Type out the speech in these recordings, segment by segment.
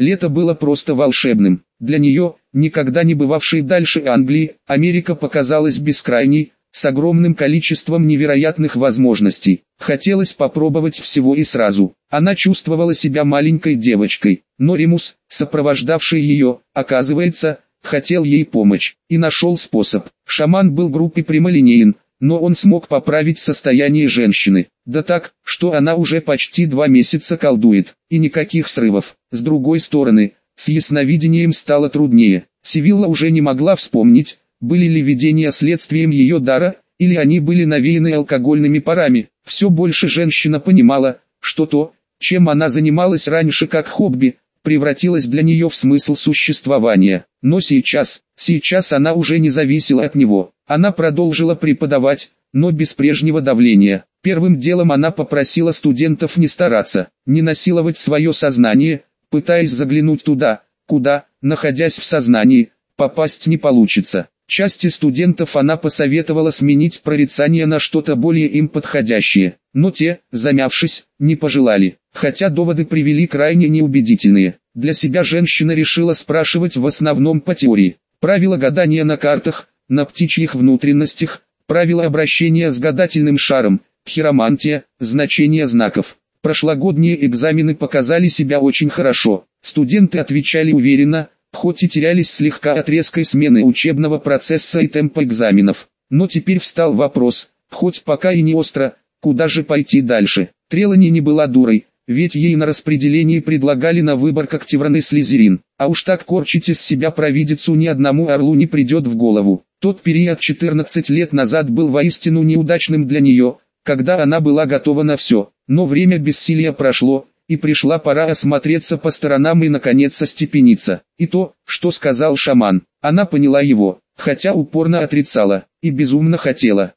Лето было просто волшебным. Для нее, никогда не бывавшей дальше Англии, Америка показалась бескрайней, с огромным количеством невероятных возможностей. Хотелось попробовать всего и сразу. Она чувствовала себя маленькой девочкой, но Римус, сопровождавший ее, оказывается, хотел ей помочь, и нашел способ. Шаман был группе прямолинеен, но он смог поправить состояние женщины. Да так, что она уже почти 2 месяца колдует, и никаких срывов. С другой стороны, с ясновидением стало труднее. Сивилла уже не могла вспомнить, были ли видения следствием ее дара, или они были навеяны алкогольными парами. Все больше женщина понимала, что то, чем она занималась раньше как хобби, превратилось для нее в смысл существования. Но сейчас она уже не зависела от него. Она продолжила преподавать, но без прежнего давления. Первым делом она попросила студентов не стараться, не насиловать свое сознание, пытаясь заглянуть туда, куда, находясь в сознании, попасть не получится. Части студентов она посоветовала сменить прорицание на что-то более им подходящее, но те, замявшись, не пожелали, хотя доводы привели крайне неубедительные. Для себя женщина решила спрашивать в основном по теории. Правила гадания на картах, на птичьих внутренностях, правила обращения с гадательным шаром, хиромантия, значение знаков. Прошлогодние экзамены показали себя очень хорошо. Студенты отвечали уверенно, хоть и терялись слегка от резкой смены учебного процесса и темпа экзаменов. Но теперь встал вопрос, хоть пока и не остро, куда же пойти дальше. Трелани не была дурой, ведь ей на распределении предлагали на выбор как Теврон и Слизерин. А уж так корчить из себя провидицу ни одному орлу не придет в голову. Тот период 14 лет назад был воистину неудачным для нее, когда она была готова на все. Но время бессилия прошло, и пришла пора осмотреться по сторонам и наконец остепениться. И то, что сказал шаман, она поняла его, хотя упорно отрицала, и безумно хотела,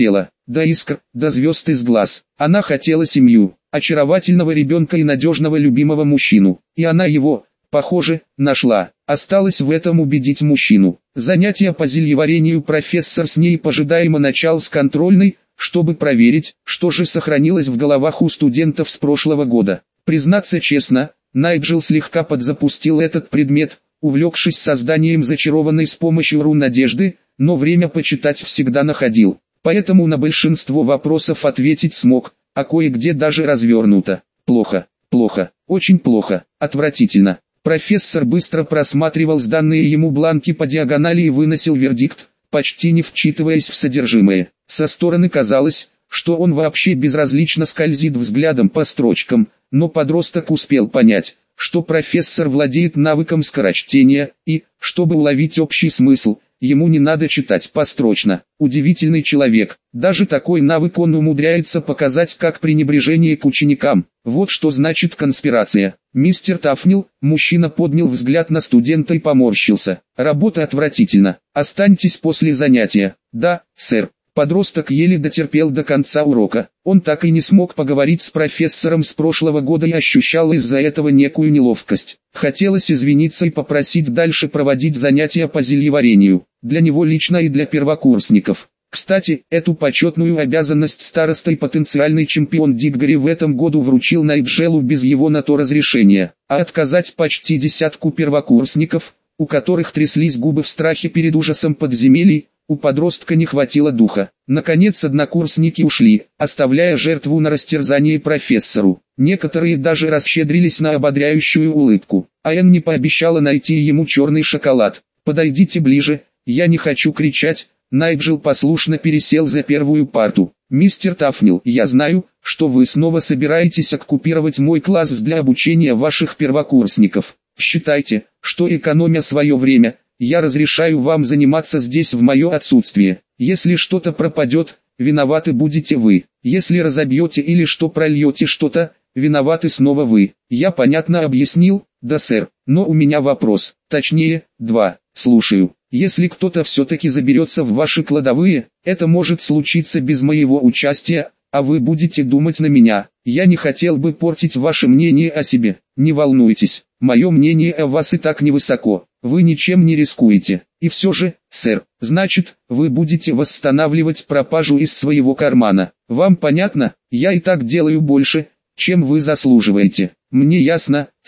до искр, до звезд из глаз. Она хотела семью, очаровательного ребенка и надежного любимого мужчину. И она его, похоже, нашла. Осталось в этом убедить мужчину. Занятия по зельеварению профессор с ней пожидаемо начал с контрольной, чтобы проверить, что же сохранилось в головах у студентов с прошлого года. Признаться честно, Найджел слегка подзапустил этот предмет, увлекшись созданием зачарованной с помощью рун надежды, но время почитать всегда находил. Поэтому на большинство вопросов ответить смог, а кое-где даже развернуто. Плохо, очень плохо, отвратительно. Профессор быстро просматривал сданные ему бланки по диагонали и выносил вердикт, почти не вчитываясь в содержимое. Со стороны казалось, что он вообще безразлично скользит взглядом по строчкам, но подросток успел понять, что профессор владеет навыком скорочтения, и, чтобы уловить общий смысл, ему не надо читать построчно. Удивительный человек, даже такой навык он умудряется показать как пренебрежение к ученикам. Вот что значит конспирация. Мистер Тафнил, мужчина поднял взгляд на студента и поморщился. Работа отвратительна. Останьтесь после занятия. Да, сэр. Подросток еле дотерпел до конца урока. Он так и не смог поговорить с профессором с прошлого года и ощущал из-за этого некую неловкость. Хотелось извиниться и попросить дальше проводить занятия по зельеварению. Для него лично и для первокурсников. Кстати, эту почетную обязанность староста и потенциальный чемпион Диггори в этом году вручил Найджелу без его на то разрешения. А отказать почти десятку первокурсников, у которых тряслись губы в страхе перед ужасом подземелий, у подростка не хватило духа. Наконец однокурсники ушли, оставляя жертву на растерзание профессору. Некоторые даже расщедрились на ободряющую улыбку. А Энн не пообещала найти ему черный шоколад. «Подойдите ближе, я не хочу кричать». Найджел послушно пересел за первую парту. «Мистер Тафнил, я знаю, что вы снова собираетесь оккупировать мой класс для обучения ваших первокурсников. Считайте, что экономя свое время, я разрешаю вам заниматься здесь в мое отсутствие. Если что-то пропадет, виноваты будете вы. Если разобьете или что прольете что-то, виноваты снова вы. Я понятно объяснил?» «Да, сэр, но у меня вопрос, точнее, два. Слушаю. Если кто-то все-таки заберется в ваши кладовые, это может случиться без моего участия, а вы будете думать на меня. Я не хотел бы портить ваше мнение о себе. Не волнуйтесь, мое мнение о вас и так невысоко. Вы ничем не рискуете. И все же, сэр, значит, вы будете восстанавливать пропажу из своего кармана. Вам понятно? Я и так делаю больше, чем вы заслуживаете. Мне ясно, сэр.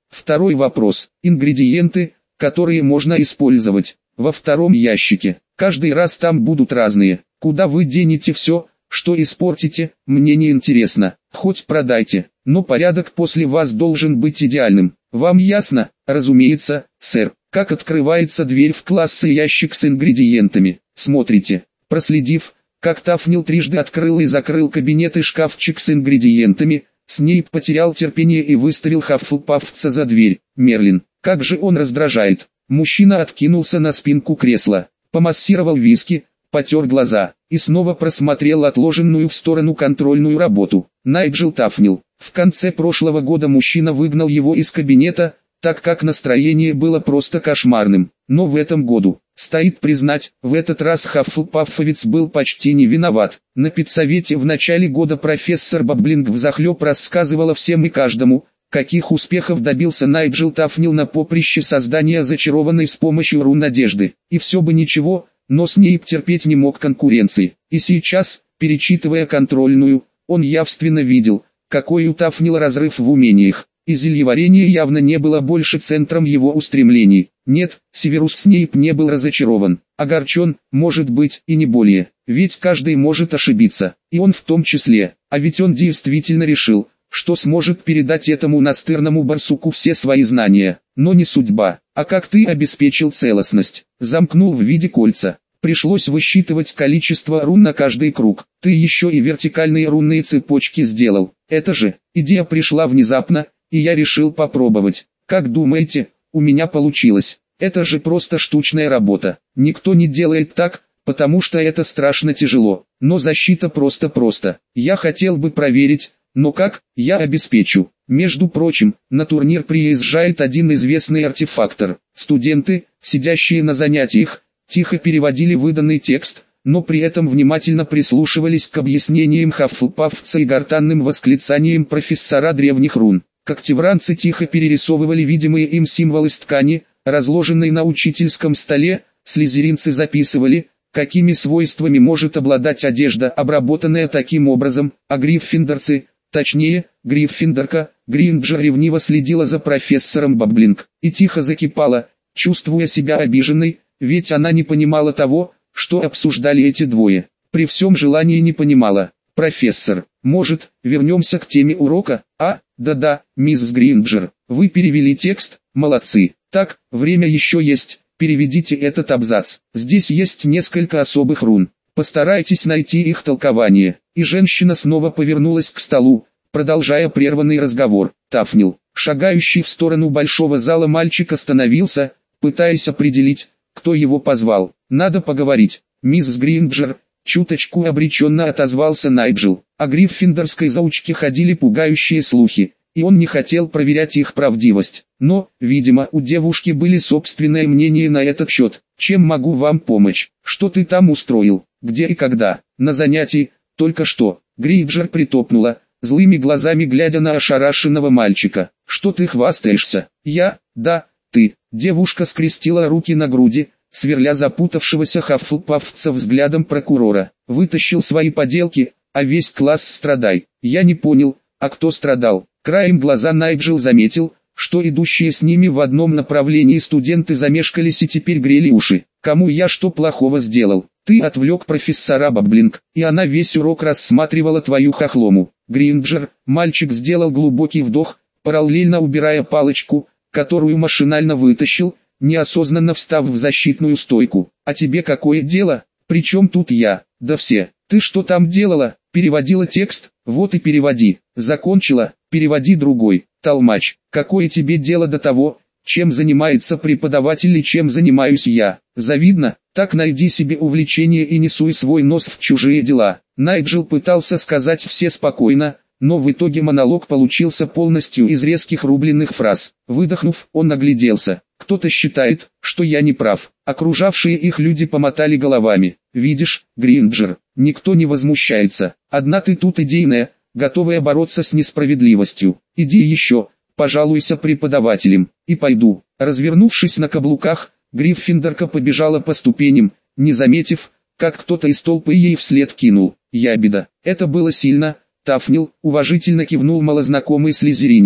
Второй вопрос. Ингредиенты, которые можно использовать. Во втором ящике. Каждый раз там будут разные. Куда вы денете все, что испортите, мне не интересно. Хоть продайте, но порядок после вас должен быть идеальным. Вам ясно? Разумеется, сэр. Как открывается дверь в класс и ящик с ингредиентами. Смотрите. Проследив, как Тафнил трижды открыл и закрыл кабинет и шкафчик с ингредиентами, Снейп потерял терпение и выставил Хаффлпафца за дверь. Мерлин, как же он раздражает. Мужчина откинулся на спинку кресла, помассировал виски, потер глаза и снова просмотрел отложенную в сторону контрольную работу. Найджел Тафнил. В конце прошлого года мужчина выгнал его из кабинета, так как настроение было просто кошмарным. Но в этом году, стоит признать, в этот раз Хаффлпаффовец был почти не виноват. На педсовете в начале года профессор Баблинг взахлеб рассказывала всем и каждому, каких успехов добился Найджел Тафнил на поприще создания зачарованной с помощью рун надежды. И все бы ничего, но Снейп терпеть не мог конкуренции. И сейчас, перечитывая контрольную, он явственно видел, какой у Тафнила разрыв в умениях. И зельеварение явно не было больше центром его устремлений. Нет, Северус Снейп не был разочарован, огорчен, может быть, и не более. Ведь каждый может ошибиться, и он в том числе. А ведь он действительно решил, что сможет передать этому настырному барсуку все свои знания. Но не судьба. А как ты обеспечил целостность? Замкнул в виде кольца. Пришлось высчитывать количество рун на каждый круг. Ты еще и вертикальные рунные цепочки сделал. Это же, идея пришла внезапно, и я решил попробовать. Как думаете, у меня получилось? Это же просто штучная работа. Никто не делает так, потому что это страшно тяжело. Но защита просто. Я хотел бы проверить, но как, я обеспечу. Между прочим, на турнир приезжает один известный артефактор. Студенты, сидящие на занятиях, тихо переводили выданный текст, но при этом внимательно прислушивались к объяснениям Хаффлпафца и гортанным восклицаниям профессора древних рун. Когтевранцы тихо перерисовывали видимые им символы с ткани, разложенной на учительском столе, слизеринцы записывали, какими свойствами может обладать одежда, обработанная таким образом, а гриффиндорцы, точнее, гриффиндорка, Гринджер ревниво следила за профессором Баблинг и тихо закипала, чувствуя себя обиженной, ведь она не понимала того, что обсуждали эти двое. При всем желании не понимала. «Профессор, может, вернемся к теме урока?» «А, да-да, мисс Гринджер, вы перевели текст, молодцы. Так, время еще есть, переведите этот абзац. Здесь есть несколько особых рун. Постарайтесь найти их толкование». И женщина снова повернулась к столу, продолжая прерванный разговор. Тафнил, шагающий в сторону большого зала мальчик, остановился, пытаясь определить, кто его позвал. «Надо поговорить, мисс Гринджер», чуточку обреченно отозвался Найджел. О гриффиндорской заучке ходили пугающие слухи, и он не хотел проверять их правдивость. Но, видимо, у девушки были собственное мнение на этот счет. «Чем могу вам помочь? Что ты там устроил? Где и когда?» «На занятии, только что». Гринджер притопнула, злыми глазами глядя на ошарашенного мальчика. «Что ты хвастаешься?» «Я? Да, ты». Девушка скрестила руки на груди, сверля запутавшегося Хаффлпафца взглядом прокурора. «Вытащил свои поделки, а весь класс страдай». «Я не понял, а кто страдал?» Краем глаза Найджел заметил, что идущие с ними в одном направлении студенты замешкались и теперь грели уши. «Кому я что плохого сделал? Ты отвлек профессора Баблинг, и она весь урок рассматривала твою хохлому». Гринджер, мальчик сделал глубокий вдох, параллельно убирая палочку, которую машинально вытащил, неосознанно встав в защитную стойку. «А тебе какое дело? Причем тут я?» «Да все. Ты что там делала? Переводила текст? Вот и переводи. Закончила? Переводи другой. Толмач, какое тебе дело до того, чем занимается преподаватель и чем занимаюсь я? Завидно? Так найди себе увлечение и не суй свой нос в чужие дела». Найджел пытался сказать все спокойно, но в итоге монолог получился полностью из резких рубленных фраз. Выдохнув, он огляделся. «Кто-то считает, что я не прав». Окружавшие их люди помотали головами. «Видишь, Гринджер, никто не возмущается. Одна ты тут идейная, готовая бороться с несправедливостью. Иди еще, пожалуйся преподавателям, и пойду». Развернувшись на каблуках, Гриффиндорка побежала по ступеням, не заметив, как кто-то из толпы ей вслед кинул. «Ябеда, это было сильно». Тафнил уважительно кивнул малознакомый слизеринец.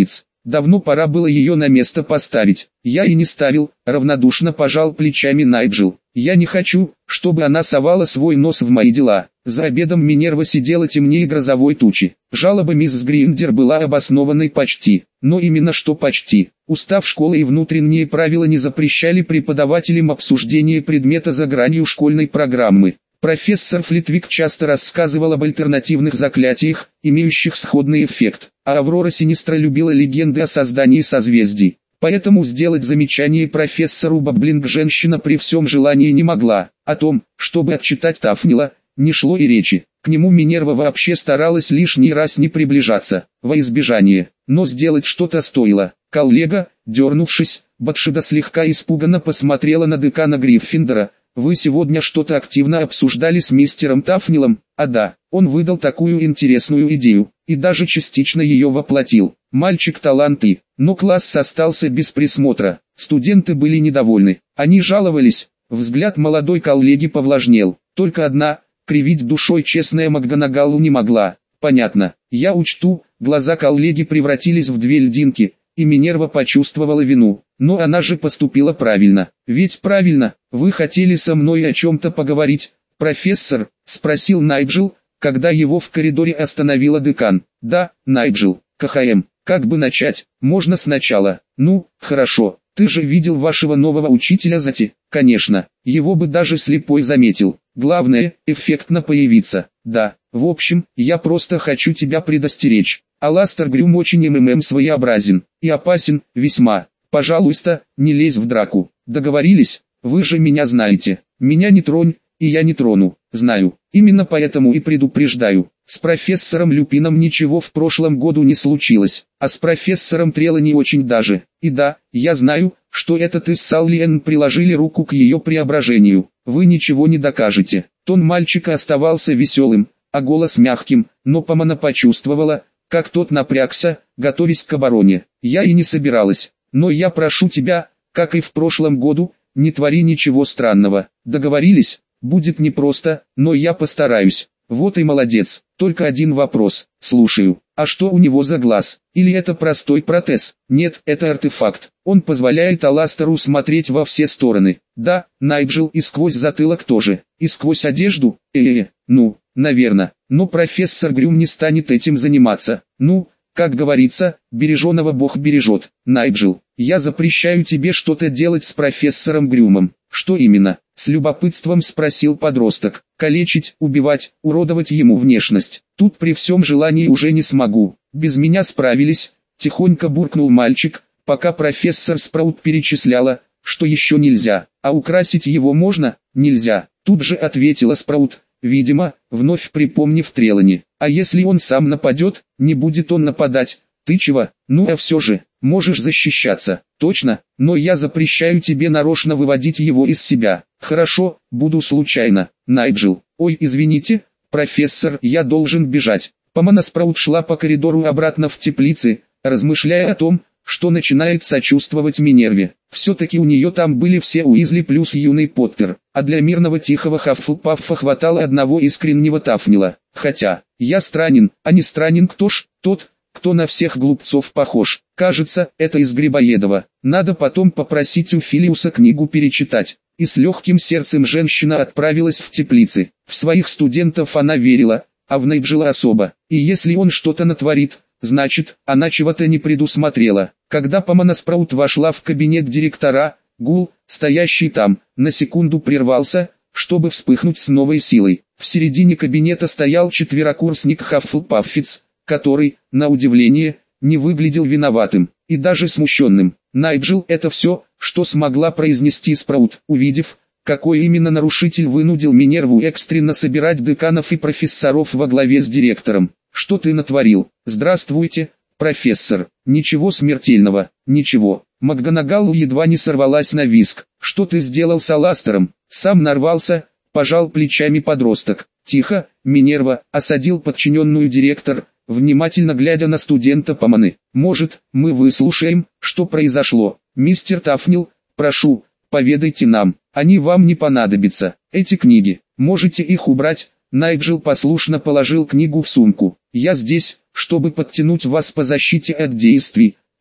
Давно пора было ее на место поставить. Я и не ставил, равнодушно пожал плечами Найджел. Я не хочу, чтобы она совала свой нос в мои дела. За обедом Минерва сидела темнее грозовой тучи. Жалоба мисс Гриндер была обоснованной почти, но именно что почти. Устав школы и внутренние правила не запрещали преподавателям обсуждение предмета за гранью школьной программы. Профессор Флитвик часто рассказывал об альтернативных заклятиях, имеющих сходный эффект, а Аврора Синистра любила легенды о создании созвездий. Поэтому сделать замечание профессору Баблинг женщина при всем желании не могла. О том, чтобы отчитать Тафнила, не шло и речи. К нему Минерва вообще старалась лишний раз не приближаться, во избежание, но сделать что-то стоило. Коллега, дернувшись, Батшида слегка испуганно посмотрела на декана Гриффиндора. «Вы сегодня что-то активно обсуждали с мистером Тафнилом?» «А да, он выдал такую интересную идею, и даже частично ее воплотил. Мальчик таланты, но класс остался без присмотра. Студенты были недовольны, они жаловались». Взгляд молодой коллеги повлажнел. Только одна, кривить душой честная МакГонагалл не могла. «Понятно, я учту». Глаза коллеги превратились в две льдинки, и Минерва почувствовала вину. Но она же поступила правильно. «Ведь правильно, вы хотели со мной о чем-то поговорить, профессор?» — спросил Найджел, когда его в коридоре остановила декан. «Да, Найджел, КХМ, как бы начать? Можно сначала». «Ну, хорошо, ты же видел вашего нового учителя Зати?» «Конечно, его бы даже слепой заметил. Главное, эффектно появиться». «Да, в общем, я просто хочу тебя предостеречь. Аластер Грюм очень своеобразен и опасен, весьма. Пожалуйста, не лезь в драку. Договорились? Вы же меня знаете. Меня не тронь, и я не трону. Знаю. Именно поэтому и предупреждаю. С профессором Люпином ничего в прошлом году не случилось, а с профессором Трелани очень даже. И да, я знаю, что это ты с Саллиен приложили руку к ее преображению. Вы ничего не докажете». Тон мальчика оставался веселым, а голос мягким, но Помана почувствовала, как тот напрягся, готовясь к обороне. «Я и не собиралась. Но я прошу тебя, как и в прошлом году, не твори ничего странного. Договорились? Будет непросто, но я постараюсь». «Вот и молодец. Только один вопрос. Слушаю. А что у него за глаз? Или это простой протез?» «Нет, это артефакт. Он позволяет Аластеру смотреть во все стороны». «Да, Найджел, и сквозь затылок тоже. И сквозь одежду? Ну, наверное. Но профессор Грюм не станет этим заниматься. Ну, как говорится, береженого Бог бережет. Найджел, я запрещаю тебе что-то делать с профессором Грюмом». «Что именно?» — с любопытством спросил подросток. «Калечить, убивать, уродовать ему внешность. Тут при всем желании уже не смогу. Без меня справились», — тихонько буркнул мальчик, пока профессор Спраут перечисляла, что еще нельзя. «А украсить его можно?» «Нельзя», — тут же ответила Спраут, видимо, вновь припомнив Трелани. «А если он сам нападет, не будет он нападать. Ты чего? Ну а все же, можешь защищаться». «Точно, но я запрещаю тебе нарочно выводить его из себя». «Хорошо, буду случайно». «Найджел, ой, извините, профессор, я должен бежать». Помана Спраут шла по коридору обратно в теплицы, размышляя о том, что начинает сочувствовать Минерве. Все-таки у нее там были все Уизли плюс юный Поттер, а для мирного тихого Хаффлпаффа хватало одного искреннего Тафнила. Хотя, я странен, а не странен кто ж? Тот, кто на всех глупцов похож. Кажется, это из Грибоедова. Надо потом попросить у Филиуса книгу перечитать. И с легким сердцем женщина отправилась в теплицы. В своих студентов она верила, а в Найджела особо. И если он что-то натворит, значит, она чего-то не предусмотрела. Когда Помана Спраут вошла в кабинет директора, гул, стоящий там, на секунду прервался, чтобы вспыхнуть с новой силой. В середине кабинета стоял четверокурсник Хаффлпаффиц, который, на удивление, не выглядел виноватым, и даже смущенным. «Найджел, это все, что смогла произнести Спраут, увидев, какой именно нарушитель вынудил Минерву экстренно собирать деканов и профессоров во главе с директором. Что ты натворил?» «Здравствуйте, профессор». «Ничего смертельного, ничего». МакГонагалл едва не сорвалась на визг. «Что ты сделал с Аластером?» «Сам нарвался», — пожал плечами подросток. «Тихо, Минерва», — осадил подчиненную директор, внимательно глядя на студента Поманы. «Может, мы выслушаем, что произошло? Мистер Тафнил, прошу, поведайте нам, они вам не понадобятся. Эти книги, можете их убрать». Найджел послушно положил книгу в сумку. «Я здесь, чтобы подтянуть вас по защите от действий,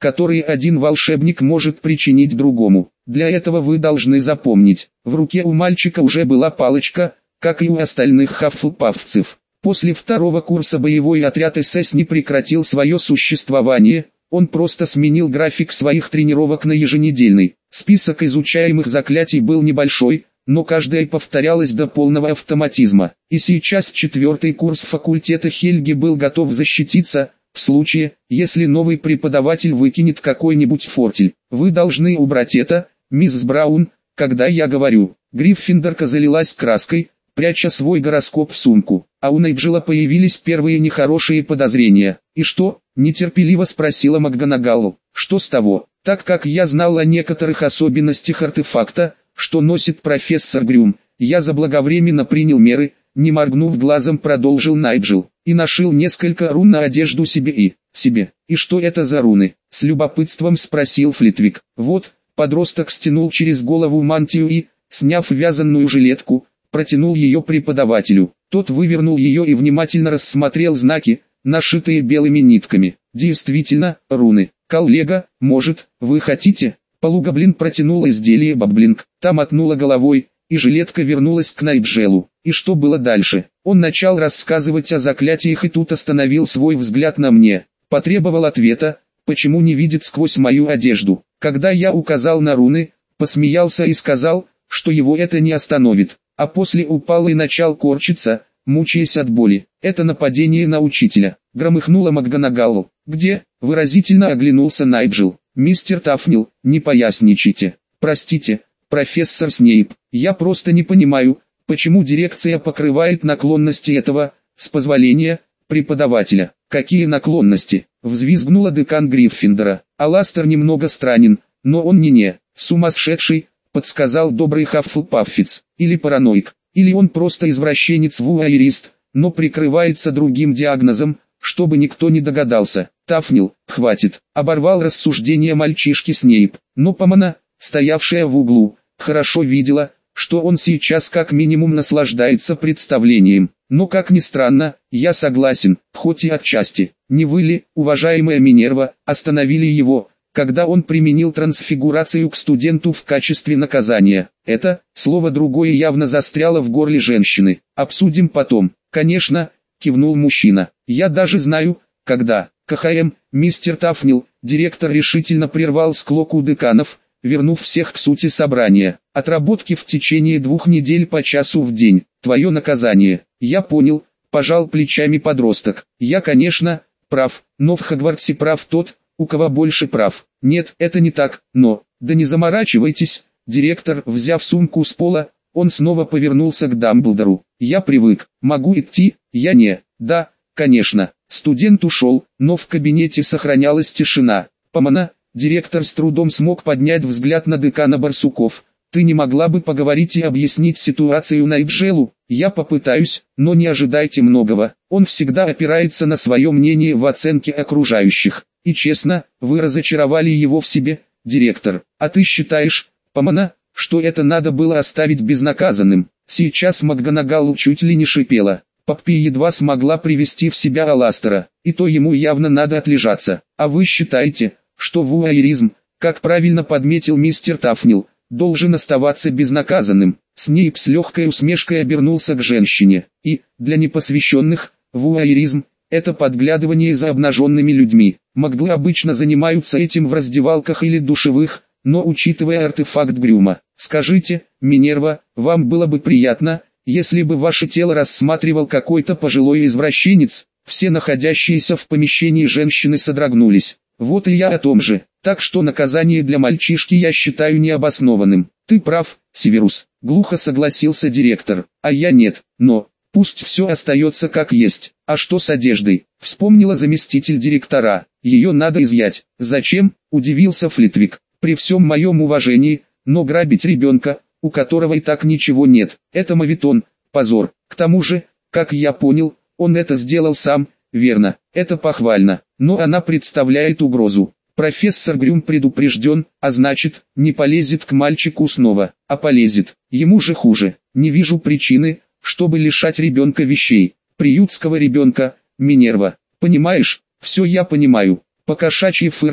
которые один волшебник может причинить другому. Для этого вы должны запомнить, в руке у мальчика уже была палочка, как и у остальных хаффлпафцев. После второго курса боевой отряд СС не прекратил свое существование, он просто сменил график своих тренировок на еженедельный. Список изучаемых заклятий был небольшой, но каждое повторялось до полного автоматизма. И сейчас четвертый курс факультета Хельги был готов защититься, в случае, если новый преподаватель выкинет какой-нибудь фортель. Вы должны убрать это, мисс Браун, когда я говорю. Гриффиндорка залилась краской, пряча свой гороскоп в сумку. А у Найджела появились первые нехорошие подозрения. «И что?» – нетерпеливо спросила МакГонагалл. «Что с того? Так как я знал о некоторых особенностях артефакта, что носит профессор Грюм, я заблаговременно принял меры», не моргнув глазом продолжил Найджел, «и нашил несколько рун на одежду себе и себе». «И что это за руны?» – с любопытством спросил Флитвик. «Вот», подросток стянул через голову мантию и, сняв вязаную жилетку, протянул ее преподавателю. Тот вывернул ее и внимательно рассмотрел знаки, нашитые белыми нитками. «Действительно, руны. Коллега, может, вы хотите?» Полугоблин протянул изделие Бабблинг. Та мотнула головой, и жилетка вернулась к Найджелу. И что было дальше? Он начал рассказывать о заклятиях и тут остановил свой взгляд на мне. Потребовал ответа, почему не видит сквозь мою одежду. Когда я указал на руны, посмеялся и сказал, что его это не остановит. А после упал и начал корчиться, мучаясь от боли. «Это нападение на учителя», — громыхнула МакГонагалл. «Где?» — выразительно оглянулся Найджел. «Мистер Тафнил, не поясничайте. Простите, профессор Снейп, я просто не понимаю, почему дирекция покрывает наклонности этого, с позволения, преподавателя». «Какие наклонности?» — взвизгнула декан Гриффиндора. «Аластер немного странен, но он не сумасшедший», — подсказал добрый Хаффлпаффец. «Или параноик, или он просто извращенец-вуайерист, но прикрывается другим диагнозом, чтобы никто не догадался». «Тафнил, хватит», — оборвал рассуждение мальчишки Снейп. Но Помона, стоявшая в углу, хорошо видела, что он сейчас как минимум наслаждается представлением. «Но как ни странно, я согласен, хоть и отчасти. Не вы ли, уважаемая Минерва, остановили его, когда он применил трансфигурацию к студенту в качестве наказания?» Это слово другое явно застряло в горле женщины. «Обсудим потом». «Конечно», — кивнул мужчина. «Я даже знаю, когда». «КХМ, мистер Тафнил», директор решительно прервал склоку деканов, вернув всех к сути собрания. «Отработки в течение 2 недель по часу в день. Твое наказание». «Я понял», — пожал плечами подросток. «Я, конечно, прав, но в Хогвартсе прав тот, у кого больше прав». «Нет, это не так, но...» «Да не заморачивайтесь», — директор, взяв сумку с пола, он снова повернулся к Дамблдору. «Я привык, могу идти?» «Я не...» «Да, конечно». Студент ушел, но в кабинете сохранялась тишина. «Помона», директор с трудом смог поднять взгляд на декана Барсуков. «Ты не могла бы поговорить и объяснить ситуацию Найджелу?» «Я попытаюсь, но не ожидайте многого. Он всегда опирается на свое мнение в оценке окружающих. И честно, вы разочаровали его в себе, директор. А ты считаешь, Помона, что это надо было оставить безнаказанным?» Сейчас МакГонагалл чуть ли не шипела. Поппи едва смогла привести в себя Аластера, и то ему явно надо отлежаться. «А вы считаете, что вуайеризм, как правильно подметил мистер Тафнил, должен оставаться безнаказанным?» Снейп с легкой усмешкой обернулся к женщине. «И, для непосвященных, вуайеризм – это подглядывание за обнаженными людьми. Маглы обычно занимаются этим в раздевалках или душевых, но учитывая артефакт Грюма, скажите, Минерва, вам было бы приятно, если бы ваше тело рассматривал какой-то пожилой извращенец?» Все находящиеся в помещении женщины содрогнулись. «Вот и я о том же. Так что наказание для мальчишки я считаю необоснованным». «Ты прав, Северус», — глухо согласился директор. «А я нет, но пусть все остается как есть». «А что с одеждой?» — вспомнила заместитель директора. «Ее надо изъять». «Зачем?» — удивился Флитвик. «При всем моем уважении, но грабить ребенка, у которого и так ничего нет, это моветон, позор. К тому же, как я понял, он это сделал сам, верно, это похвально, но она представляет угрозу. Профессор Грюм предупрежден, а значит, не полезет к мальчику снова, а полезет, ему же хуже. Не вижу причины, чтобы лишать ребенка вещей, приютского ребенка, Минерва. Понимаешь, все я понимаю». Покошачьи фыркнув,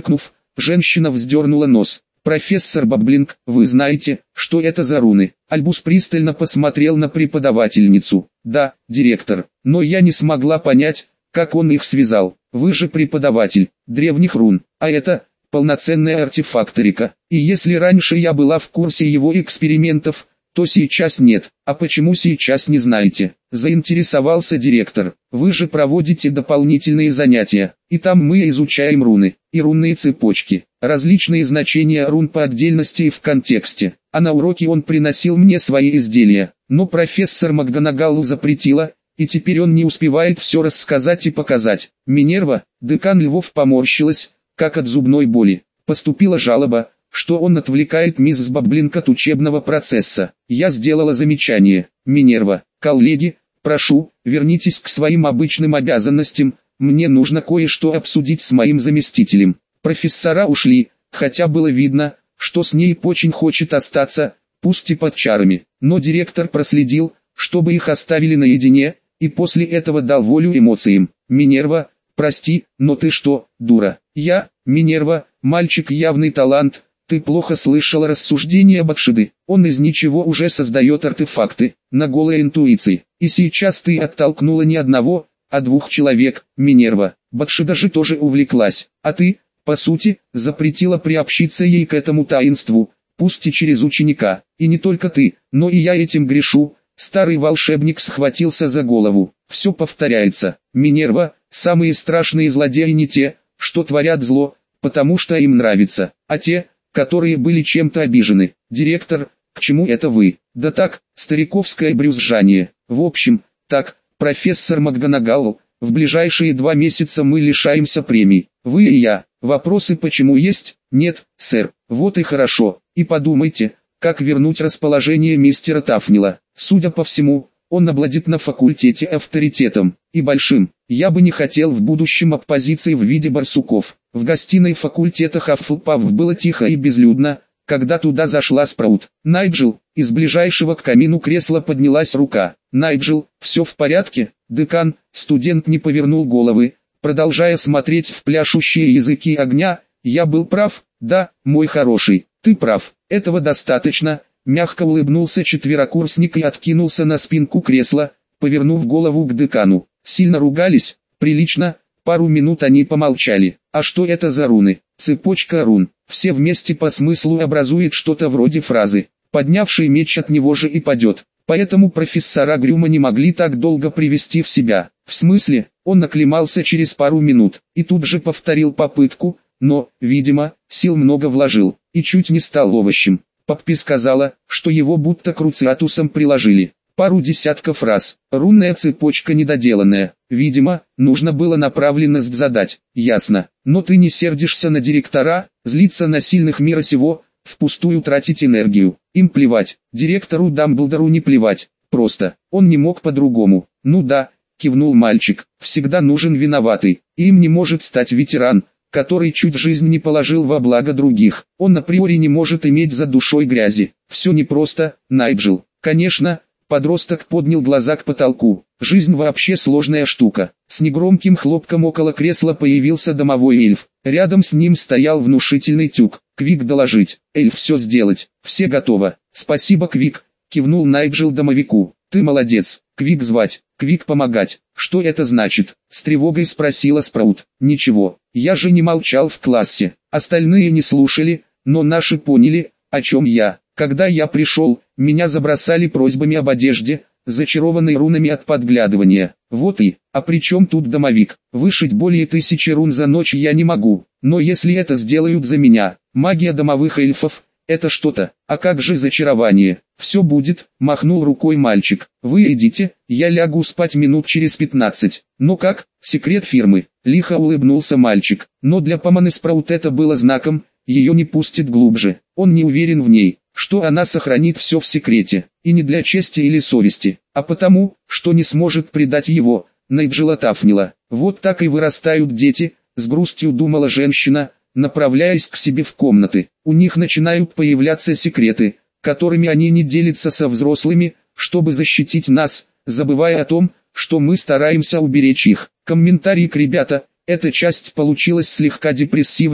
Женщина вздернула нос. «Профессор Баблинг, вы знаете, что это за руны?» Альбус пристально посмотрел на преподавательницу. «Да, директор, но я не смогла понять, как он их связал. Вы же преподаватель древних рун, а это полноценная артефакторика. И если раньше я была в курсе его экспериментов, то сейчас нет. А почему сейчас не знаете?» Заинтересовался директор. «Вы же проводите дополнительные занятия, и там мы изучаем руны, и рунные цепочки, различные значения рун по отдельности и в контексте. А на уроке он приносил мне свои изделия, но профессор МакГонагалл запретила, и теперь он не успевает все рассказать и показать». Минерва, декан Львов, поморщилась, как от зубной боли. Поступила жалоба, что он отвлекает мисс Баблинг от учебного процесса. Я сделала замечание. «Минерва, коллеги, прошу, вернитесь к своим обычным обязанностям, мне нужно кое-что обсудить с моим заместителем». Профессора ушли, хотя было видно, что с ней очень хочет остаться, пусть и под чарами. Но директор проследил, чтобы их оставили наедине, и после этого дал волю эмоциям. «Минерва, прости, но ты что, дура?» Минерва, мальчик явный талант. Ты плохо слышала рассуждения Бакшиды. Он из ничего уже создает артефакты, на голой интуиции. И сейчас ты оттолкнула не одного, а двух человек. Минерва, Бакшида же тоже увлеклась. А ты, по сути, запретила приобщиться ей к этому таинству, пусть и через ученика. И не только ты, но и я этим грешу. Старый волшебник схватился за голову. Все повторяется. Минерва, самые страшные злодеи не те, что творят зло, потому что им нравится, а те, которые были чем-то обижены. Директор, к чему это вы? Да так, стариковское брюзжание. В общем, так, профессор МакГонагалл, в ближайшие 2 месяца мы лишаемся премий. Вы и я. Вопросы почему есть? Нет, сэр. Вот и хорошо. И подумайте, как вернуть расположение мистера Тафнила. Судя по всему, он обладает на факультете авторитетом, и большим. Я бы не хотел в будущем оппозиции в виде барсуков. В гостиной факультета Хаффлпаф было тихо и безлюдно, когда туда зашла Спраут. «Найджел», из ближайшего к камину кресла поднялась рука. «Найджел, все в порядке?» Декан, студент не повернул головы, продолжая смотреть в пляшущие языки огня. «Я был прав?» «Да, мой хороший, ты прав, этого достаточно». Мягко улыбнулся четверокурсник и откинулся на спинку кресла, повернув голову к декану. «Сильно ругались?» «Прилично». Пару минут они помолчали. «А что это за руны?» «Цепочка рун. Все вместе по смыслу образует что-то вроде фразы. Поднявший меч от него же и падет. Поэтому профессора Грюма не могли так долго привести в себя». «В смысле?» Он оклемался через пару минут, и тут же повторил попытку, но, видимо, сил много вложил, и чуть не стал овощем. Паппи сказала, что его будто круциатусом приложили. Пару десятков раз. Рунная цепочка недоделанная. Видимо, нужно было направленность задать. Ясно. Но ты не сердишься на директора, злиться на сильных мира сего, впустую тратить энергию. Им плевать. Директору Дамблдору не плевать. Просто, он не мог по-другому. Ну да, кивнул мальчик. Всегда нужен виноватый. Им не может стать ветеран, который чуть жизнь не положил во благо других. Он априори не может иметь за душой грязи. Все непросто, Найджел. Конечно. Подросток поднял глаза к потолку. Жизнь вообще сложная штука. С негромким хлопком около кресла появился домовой эльф. Рядом с ним стоял внушительный тюк. «Квик, доложить». «Эльф, все сделать. Все готово». «Спасибо, Квик», кивнул Найджел домовику. «Ты молодец. Квик звать, Квик помогать». «Что это значит?» с тревогой спросила Спраут. «Ничего, я же не молчал в классе. Остальные не слушали, но наши поняли, о чем я. Когда я пришел, меня забросали просьбами об одежде, зачарованной рунами от подглядывания. Вот и, а при чем тут домовик? Вышить более 1000 рун за ночь я не могу, но если это сделают за меня, магия домовых эльфов, это что-то. А как же зачарование? Все будет, махнул рукой мальчик. Вы идите, я лягу спать минут через 15. Ну как, секрет фирмы? Лихо улыбнулся мальчик. Но для Поманы Спраут это было знаком, ее не пустит глубже. Он не уверен в ней, что она сохранит все в секрете, и не для чести или совести, а потому, что не сможет предать его, Найджела Тафнила. Вот так и вырастают дети, с грустью думала женщина, направляясь к себе в комнаты. У них начинают появляться секреты, которыми они не делятся со взрослыми, чтобы защитить нас, забывая о том, что мы стараемся уберечь их. Комментарий к ребята, эта часть получилась слегка депрессивной,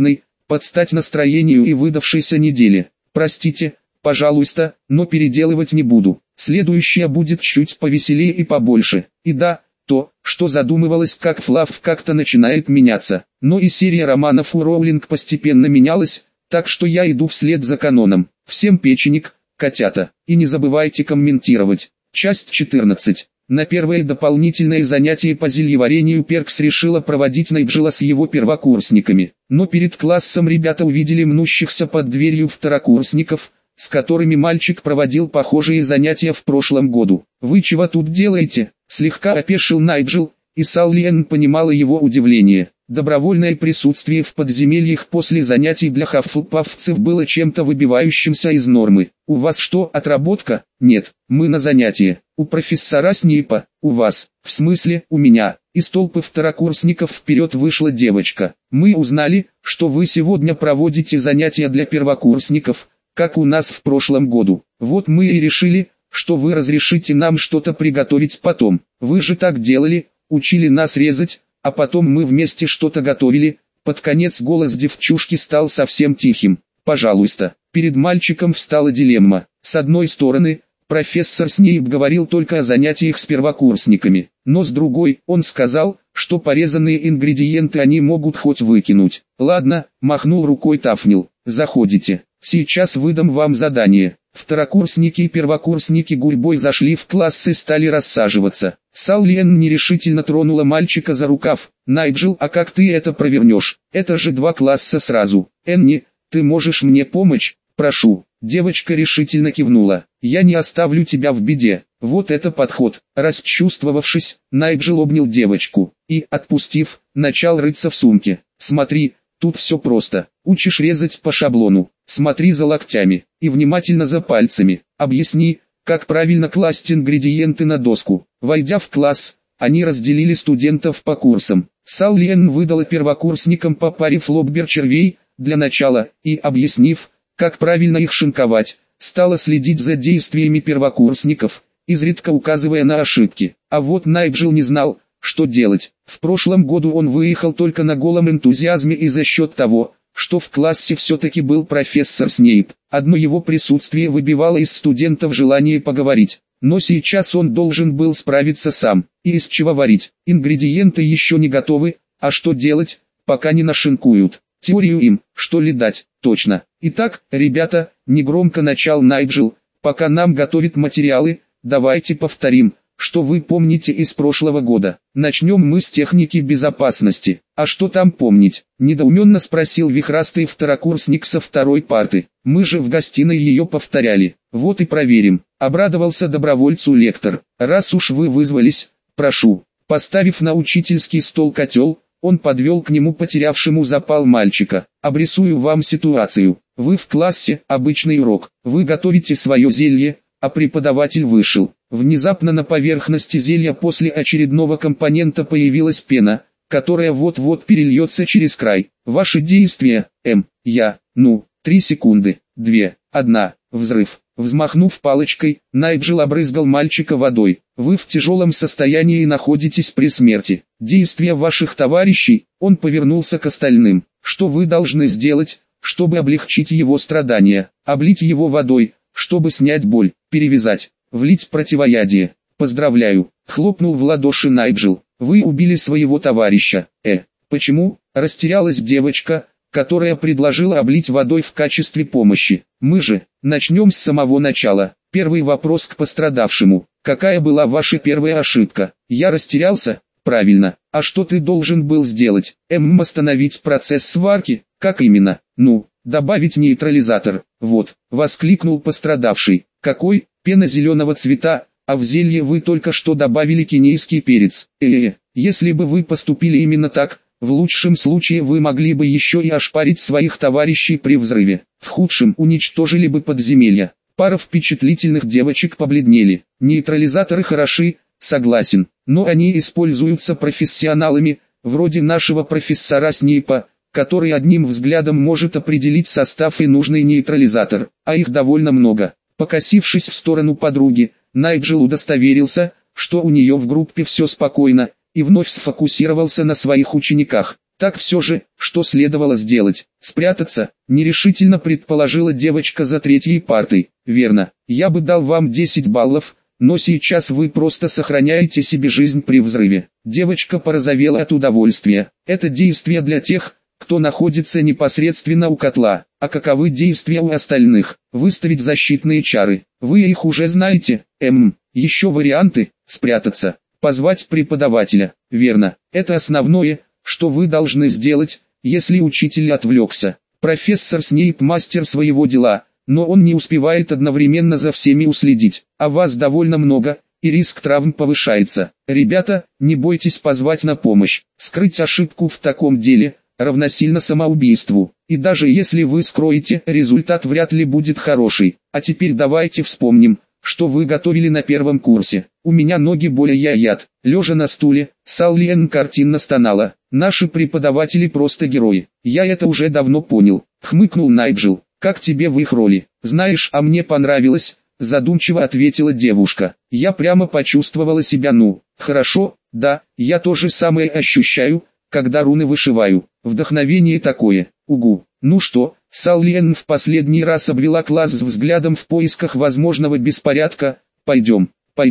под стать настроению и выдавшейся неделе. Простите, пожалуйста, но переделывать не буду. Следующая будет чуть повеселее и побольше. И да, то, что задумывалось как флафф, как-то начинает меняться. Но и серия романов у Роулинг постепенно менялась, так что я иду вслед за каноном. Всем печенек, котята. И не забывайте комментировать. Часть 14. На первое дополнительное занятие по зельеварению Перкс решила проводить Найджела с его первокурсниками. Но перед классом ребята увидели мнущихся под дверью второкурсников, с которыми мальчик проводил похожие занятия в прошлом году. «Вы чего тут делаете?» – слегка опешил Найджел, и Саллиен понимала его удивление. Добровольное присутствие в подземельях после занятий для хаффлпафцев было чем-то выбивающимся из нормы. «У вас что, отработка?» «Нет, мы на занятии. У профессора Снейпа. У вас?» «В смысле, у меня?» Из толпы второкурсников вперед вышла девочка. «Мы узнали, что вы сегодня проводите занятия для первокурсников, как у нас в прошлом году. Вот мы и решили, что вы разрешите нам что-то приготовить потом. Вы же так делали, учили нас резать, а потом мы вместе что-то готовили». Под конец голос девчушки стал совсем тихим. «Пожалуйста». Перед мальчиком встала дилемма. С одной стороны, профессор Снейп говорил только о занятиях с первокурсниками, но с другой, он сказал, что порезанные ингредиенты они могут хоть выкинуть. «Ладно», махнул рукой Тафнил, «заходите. Сейчас выдам вам задание». Второкурсники и первокурсники гурьбой зашли в класс и стали рассаживаться. Саллиен нерешительно тронула мальчика за рукав. «Найджел, а как ты это провернешь? Это же 2 класса сразу. Энни, ты можешь мне помочь? Прошу». Девочка решительно кивнула. «Я не оставлю тебя в беде». Вот это подход. Расчувствовавшись, Найджел обнял девочку и, отпустив, начал рыться в сумке. «Смотри, тут все просто. Учишь резать по шаблону. Смотри за локтями и внимательно за пальцами. Объясни, как правильно класть ингредиенты на доску». Войдя в класс, они разделили студентов по курсам. Саллиен выдала первокурсникам по паре флоббер-червей для начала и, объяснив, как правильно их шинковать, стала следить за действиями первокурсников, изредка указывая на ошибки. А вот Найджел не знал, что делать. В прошлом году он выехал только на голом энтузиазме и за счет того, что в классе все-таки был профессор Снейп. Одно его присутствие выбивало из студентов желание поговорить. Но сейчас он должен был справиться сам. И из чего варить? Ингредиенты еще не готовы, а что делать, пока не нашинкуют? Теорию им, что ли, дать? Точно. Итак, ребята, негромко начал Найджел, пока нам готовят материалы, давайте повторим, что вы помните из прошлого года. Начнем мы с техники безопасности. А что там помнить? Недоуменно спросил вихрастый второкурсник со второй парты. Мы же в гостиной ее повторяли. Вот и проверим. Обрадовался добровольцу лектор. Раз уж вы вызвались, прошу. Поставив на учительский стол котел, он подвел к нему потерявшему запал мальчика. Обрисую вам ситуацию. Вы в классе, обычный урок. Вы готовите свое зелье, а преподаватель вышел. Внезапно на поверхности зелья после очередного компонента появилась пена, которая вот-вот перельется через край. Ваши действия, 3 секунды, 2, 1, взрыв. Взмахнув палочкой, Найджел обрызгал мальчика водой. Вы в тяжелом состоянии находитесь при смерти. Действия ваших товарищей, он повернулся к остальным. Что вы должны сделать, чтобы облегчить его страдания? Облить его водой, чтобы снять боль, перевязать, влить противоядие. Поздравляю, хлопнул в ладоши Найджел. Вы убили своего товарища. Почему? Растерялась девочка, которая предложила облить водой в качестве помощи. Мы же, начнем с самого начала. Первый вопрос к пострадавшему. Какая была ваша первая ошибка? Я растерялся? Правильно. А что ты должен был сделать? Остановить процесс сварки? Как именно? Добавить нейтрализатор. Вот, воскликнул пострадавший. Какой? Пена зеленого цвета, а в зелье вы только что добавили кенийский перец. Если бы вы поступили именно так, в лучшем случае вы могли бы еще и ошпарить своих товарищей при взрыве. В худшем уничтожили бы подземелья. Пара впечатлительных девочек побледнели. Нейтрализаторы хороши, согласен, но они используются профессионалами, вроде нашего профессора Снейпа, который одним взглядом может определить состав и нужный нейтрализатор, а их довольно много. Покосившись в сторону подруги, Найджел удостоверился, что у нее в группе все спокойно, и вновь сфокусировался на своих учениках. Так все же, что следовало сделать? Спрятаться, нерешительно предположила девочка за третьей партой. Верно, я бы дал вам 10 баллов, но сейчас вы просто сохраняете себе жизнь при взрыве. Девочка порозовела от удовольствия. Это действие для тех, кто находится непосредственно у котла. А каковы действия у остальных? Выставить защитные чары. Вы их уже знаете. Еще варианты: спрятаться, позвать преподавателя. Верно, это основное, что вы должны сделать, если учитель отвлекся. Профессор Снейп мастер своего дела, но он не успевает одновременно за всеми уследить. А вас довольно много, и риск травм повышается. Ребята, не бойтесь позвать на помощь. Скрыть ошибку в таком деле равносильно самоубийству. И даже если вы скроете, результат вряд ли будет хороший. А теперь давайте вспомним, что вы готовили на первом курсе. У меня ноги более яд. Лежа на стуле, Саллиен картинно стонала. Наши преподаватели просто герои. Я это уже давно понял. Хмыкнул Найджел. Как тебе в их роли? Знаешь, а мне понравилось, задумчиво ответила девушка. Я прямо почувствовала себя хорошо, да, я то же самое ощущаю, когда руны вышиваю. Вдохновение такое. Угу. Ну что, Саллиен в последний раз обвела класс взглядом в поисках возможного беспорядка. Пойдем.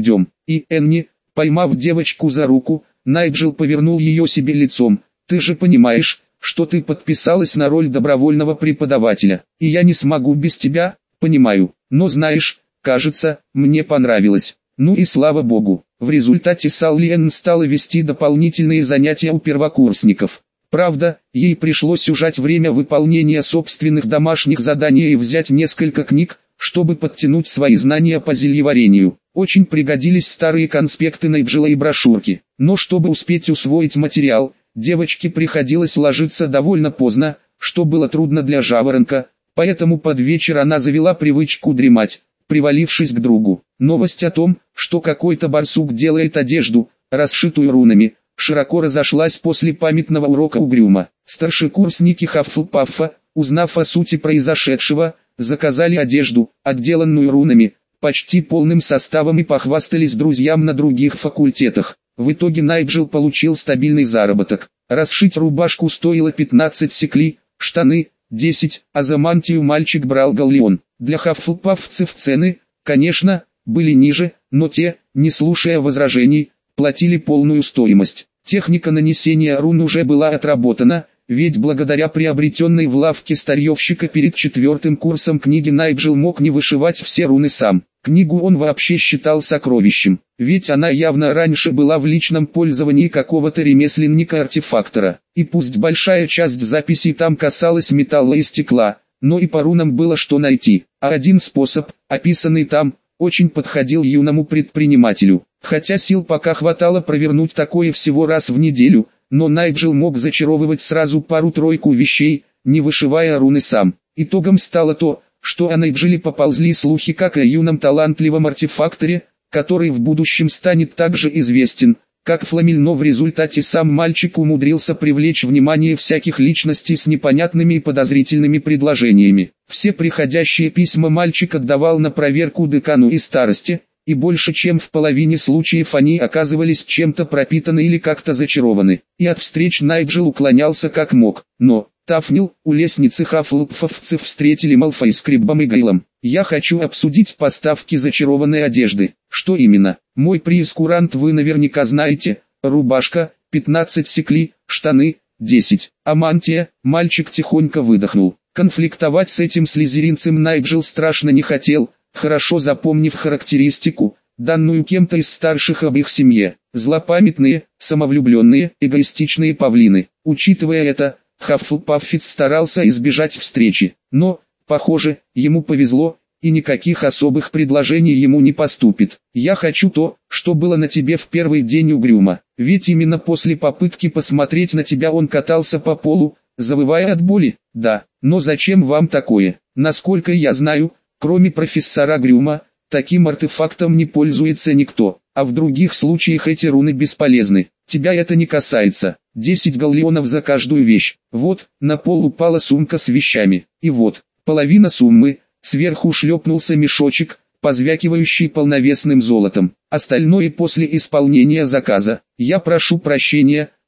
И Энни, поймав девочку за руку, Найджел повернул ее себе лицом. Ты же понимаешь, что ты подписалась на роль добровольного преподавателя, и я не смогу без тебя. Понимаю, но знаешь, кажется, мне понравилось. Ну и слава богу. В результате Саллиен стала вести дополнительные занятия у первокурсников. Правда, ей пришлось ужать время выполнения собственных домашних заданий и взять несколько книг, чтобы подтянуть свои знания по зельеварению. Очень пригодились старые конспекты Найджела и брошюрки. Но чтобы успеть усвоить материал, девочке приходилось ложиться довольно поздно, что было трудно для жаворонка, поэтому под вечер она завела привычку дремать, привалившись к другу. Новость о том, что какой-то барсук делает одежду, расшитую рунами, широко разошлась после памятного урока Угрюма. Старшекурсники Хаффлпаффа, узнав о сути произошедшего, заказали одежду, отделанную рунами, почти полным составом и похвастались друзьям на других факультетах. В итоге Найджел получил стабильный заработок. Расшить рубашку стоило 15 секли, штаны – 10, а за мантию мальчик брал галлеон. Для хаффлпаффцев цены, конечно, были ниже, но те, не слушая возражений, платили полную стоимость. Техника нанесения рун уже была отработана, ведь благодаря приобретенной в лавке старьевщика перед 4 курсом книги Найджел мог не вышивать все руны сам. Книгу он вообще считал сокровищем, ведь она явно раньше была в личном пользовании какого-то ремесленника-артефактора. И пусть большая часть записей там касалась металла и стекла, но и по рунам было что найти. А один способ, описанный там, очень подходил юному предпринимателю. Хотя сил пока хватало провернуть такое всего раз в неделю, но Найджел мог зачаровывать сразу пару-тройку вещей, не вышивая руны сам. Итогом стало то, что о Найджеле поползли слухи как о юном талантливом артефакторе, который в будущем станет также известен, как Фламель, но в результате сам мальчик умудрился привлечь внимание всяких личностей с непонятными и подозрительными предложениями. Все приходящие письма мальчик отдавал на проверку декану и старости, и больше чем в половине случаев они оказывались чем-то пропитаны или как-то зачарованы. И от встреч Найджел уклонялся как мог, но Тафнил, у лестницы хаффлпаффцев встретили Малфой с Криббом и Гейлом. «Я хочу обсудить поставки зачарованной одежды». «Что именно?» «Мой прейскурант вы наверняка знаете. Рубашка, 15 секли, штаны, 10. А мантия?» Мальчик тихонько выдохнул. Конфликтовать с этим слизеринцем Найджел страшно не хотел, хорошо запомнив характеристику, данную кем-то из старших об их семье. Злопамятные, самовлюбленные, эгоистичные павлины. Учитывая это, Хаффлпаффец старался избежать встречи, но, похоже, ему повезло, и никаких особых предложений ему не поступит. «Я хочу то, что было на тебе в первый день Угрюма, ведь именно после попытки посмотреть на тебя он катался по полу, завывая от боли». «Да, но зачем вам такое? Насколько я знаю, кроме профессора Грюма, таким артефактом не пользуется никто, а в других случаях эти руны бесполезны. Тебя это не касается. 10 галлеонов за каждую вещь. Вот, на пол упала сумка с вещами. И вот, половина суммы, сверху шлепнулся мешочек, позвякивающий полновесным золотом. Остальное после исполнения заказа. Я прошу прощения,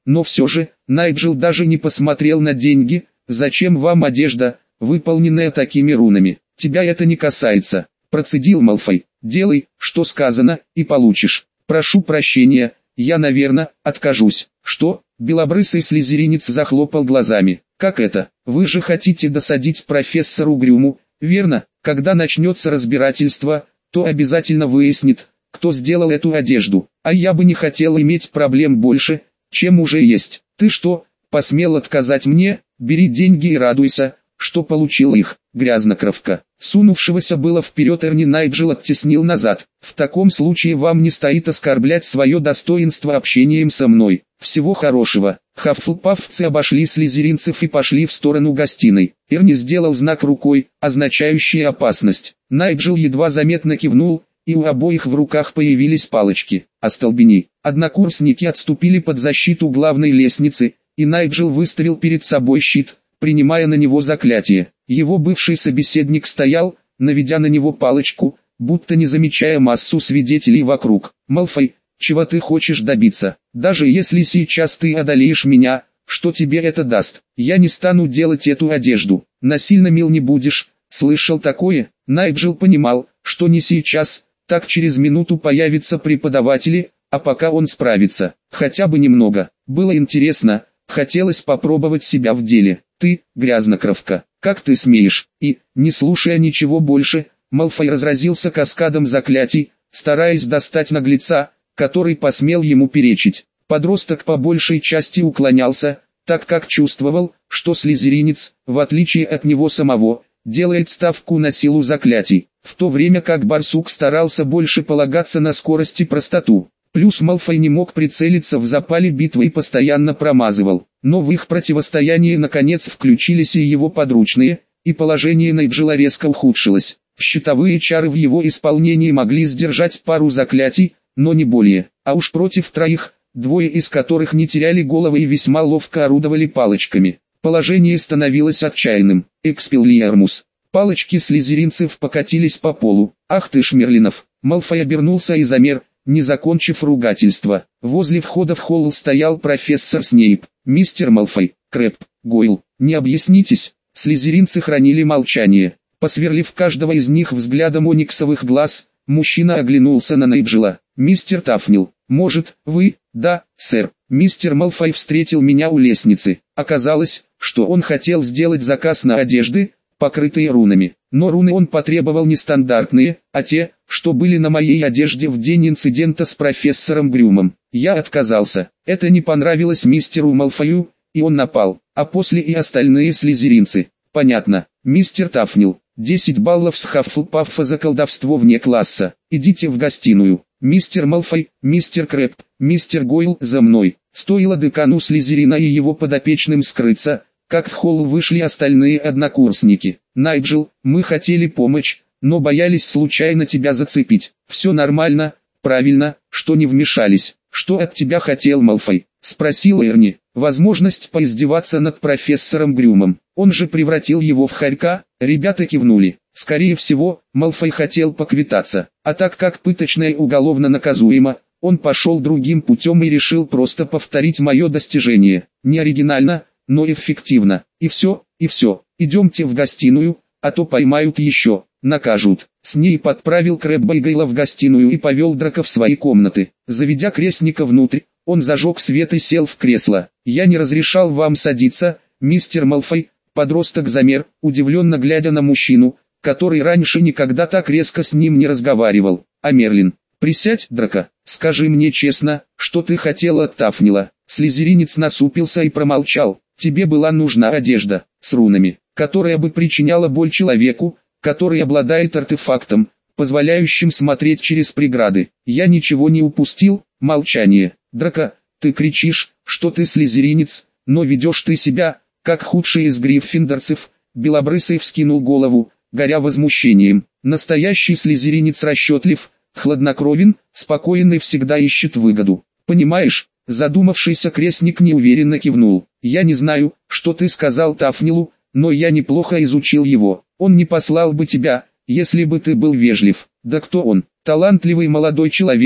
но все же, Найджел даже не посмотрел на деньги. «Зачем вам одежда, выполненная такими рунами? Тебя это не касается», — процедил Малфой. «Делай, что сказано, и получишь. Прошу прощения, я, наверное, откажусь». «Что?» — белобрысый слизеринец захлопал глазами. «Как это? Вы же хотите досадить профессору Грюму, верно? Когда начнется разбирательство, то обязательно выяснит, кто сделал эту одежду. А я бы не хотел иметь проблем больше, чем уже есть. Ты что, посмел отказать мне? Бери деньги и радуйся, что получил их». Грязнокровка, сунувшегося было вперед Эрни, Найджел оттеснил назад. «В таком случае вам не стоит оскорблять свое достоинство общением со мной. Всего хорошего». Хаффлпаффцы обошли слизеринцев и пошли в сторону гостиной. Эрни сделал знак рукой, означающий опасность. Найджел едва заметно кивнул, и у обоих в руках появились палочки. «Остолбени». Однокурсники отступили под защиту главной лестницы, и Найджел выставил перед собой щит, принимая на него заклятие. Его бывший собеседник стоял, наведя на него палочку, будто не замечая массу свидетелей вокруг. «Малфой, чего ты хочешь добиться? Даже если сейчас ты одолеешь меня, что тебе это даст? Я не стану делать эту одежду. Насильно мил не будешь». Слышал такое? Найджел понимал, что не сейчас, так через минуту появятся преподаватели, а пока он справится, хотя бы немного. Было интересно, хотелось попробовать себя в деле. «Ты, грязнокровка, как ты смеешь?» И, не слушая ничего больше, Малфой разразился каскадом заклятий, стараясь достать наглеца, который посмел ему перечить. Подросток по большей части уклонялся, так как чувствовал, что слизеринец, в отличие от него самого, делает ставку на силу заклятий, в то время как барсук старался больше полагаться на скорость и простоту. Плюс Малфой не мог прицелиться в запале битвы и постоянно промазывал. Но в их противостоянии наконец включились и его подручные, и положение Найджела резко ухудшилось. Щитовые чары в его исполнении могли сдержать пару заклятий, но не более. А уж против троих, двое из которых не теряли головы и весьма ловко орудовали палочками, положение становилось отчаянным. «Экспеллиармус». Палочки слизеринцев покатились по полу. «Ах ты ж, Мерлинов!» Малфой обернулся и замер, не закончив ругательство. Возле входа в холл стоял профессор Снейп. «Мистер Малфой, Крэб, Гойл, не объяснитесь?» Слизеринцы хранили молчание. Посверлив каждого из них взглядом ониксовых глаз, мужчина оглянулся на Найджела. «Мистер Тафнил, может, вы?» «Да, сэр». Мистер Малфой встретил меня у лестницы. Оказалось, что он хотел сделать заказ на одежды, покрытые рунами. Но руны он потребовал не стандартные, а те, что были на моей одежде в день инцидента с профессором Грюмом. Я отказался. Это не понравилось мистеру Малфою, и он напал. А после и остальные слизеринцы. Понятно. Мистер Тафнил, 10 баллов с Хаффлпаффа за колдовство вне класса. Идите в гостиную. Мистер Малфой, мистер Крэб, мистер Гойл, за мной. Стоило декану Слизерина и его подопечным скрыться, как в холл вышли остальные однокурсники. «Найджел, мы хотели помочь, но боялись случайно тебя зацепить. Все нормально, правильно, что не вмешались». «Что от тебя хотел Малфой?» — спросил Эрни. «Возможность поиздеваться над профессором Грюмом. Он же превратил его в хорька». Ребята кивнули. Скорее всего, Малфой хотел поквитаться. А так как пыточное уголовно наказуемо, он пошел другим путем и решил просто повторить мое достижение. Не оригинально, но эффективно. И все. Идемте в гостиную, а то поймают еще, накажут». Снейп отправил Крэбба и Гейла в гостиную и повел Драка в свои комнаты. Заведя крестника внутрь, он зажег свет и сел в кресло. «Я не разрешал вам садиться, мистер Малфой». Подросток замер, удивленно глядя на мужчину, который раньше никогда так резко с ним не разговаривал. «А Мерлин, присядь, Драка, скажи мне честно, что ты хотел от Тафнила?» Слизеринец насупился и промолчал. «Тебе была нужна одежда, с рунами, которая бы причиняла боль человеку, который обладает артефактом, позволяющим смотреть через преграды. Я ничего не упустил». Молчание. «Драка, ты кричишь, что ты слизеринец, но ведешь ты себя, как худший из гриффиндорцев». Белобрысый вскинул голову, горя возмущением. «Настоящий слизеринец расчетлив, хладнокровен, спокоен и всегда ищет выгоду. Понимаешь?» Задумавшийся крестник неуверенно кивнул. «Я не знаю, что ты сказал Тафнилу, но я неплохо изучил его. Он не послал бы тебя, если бы ты был вежлив». «Да кто он?» «Талантливый молодой человек,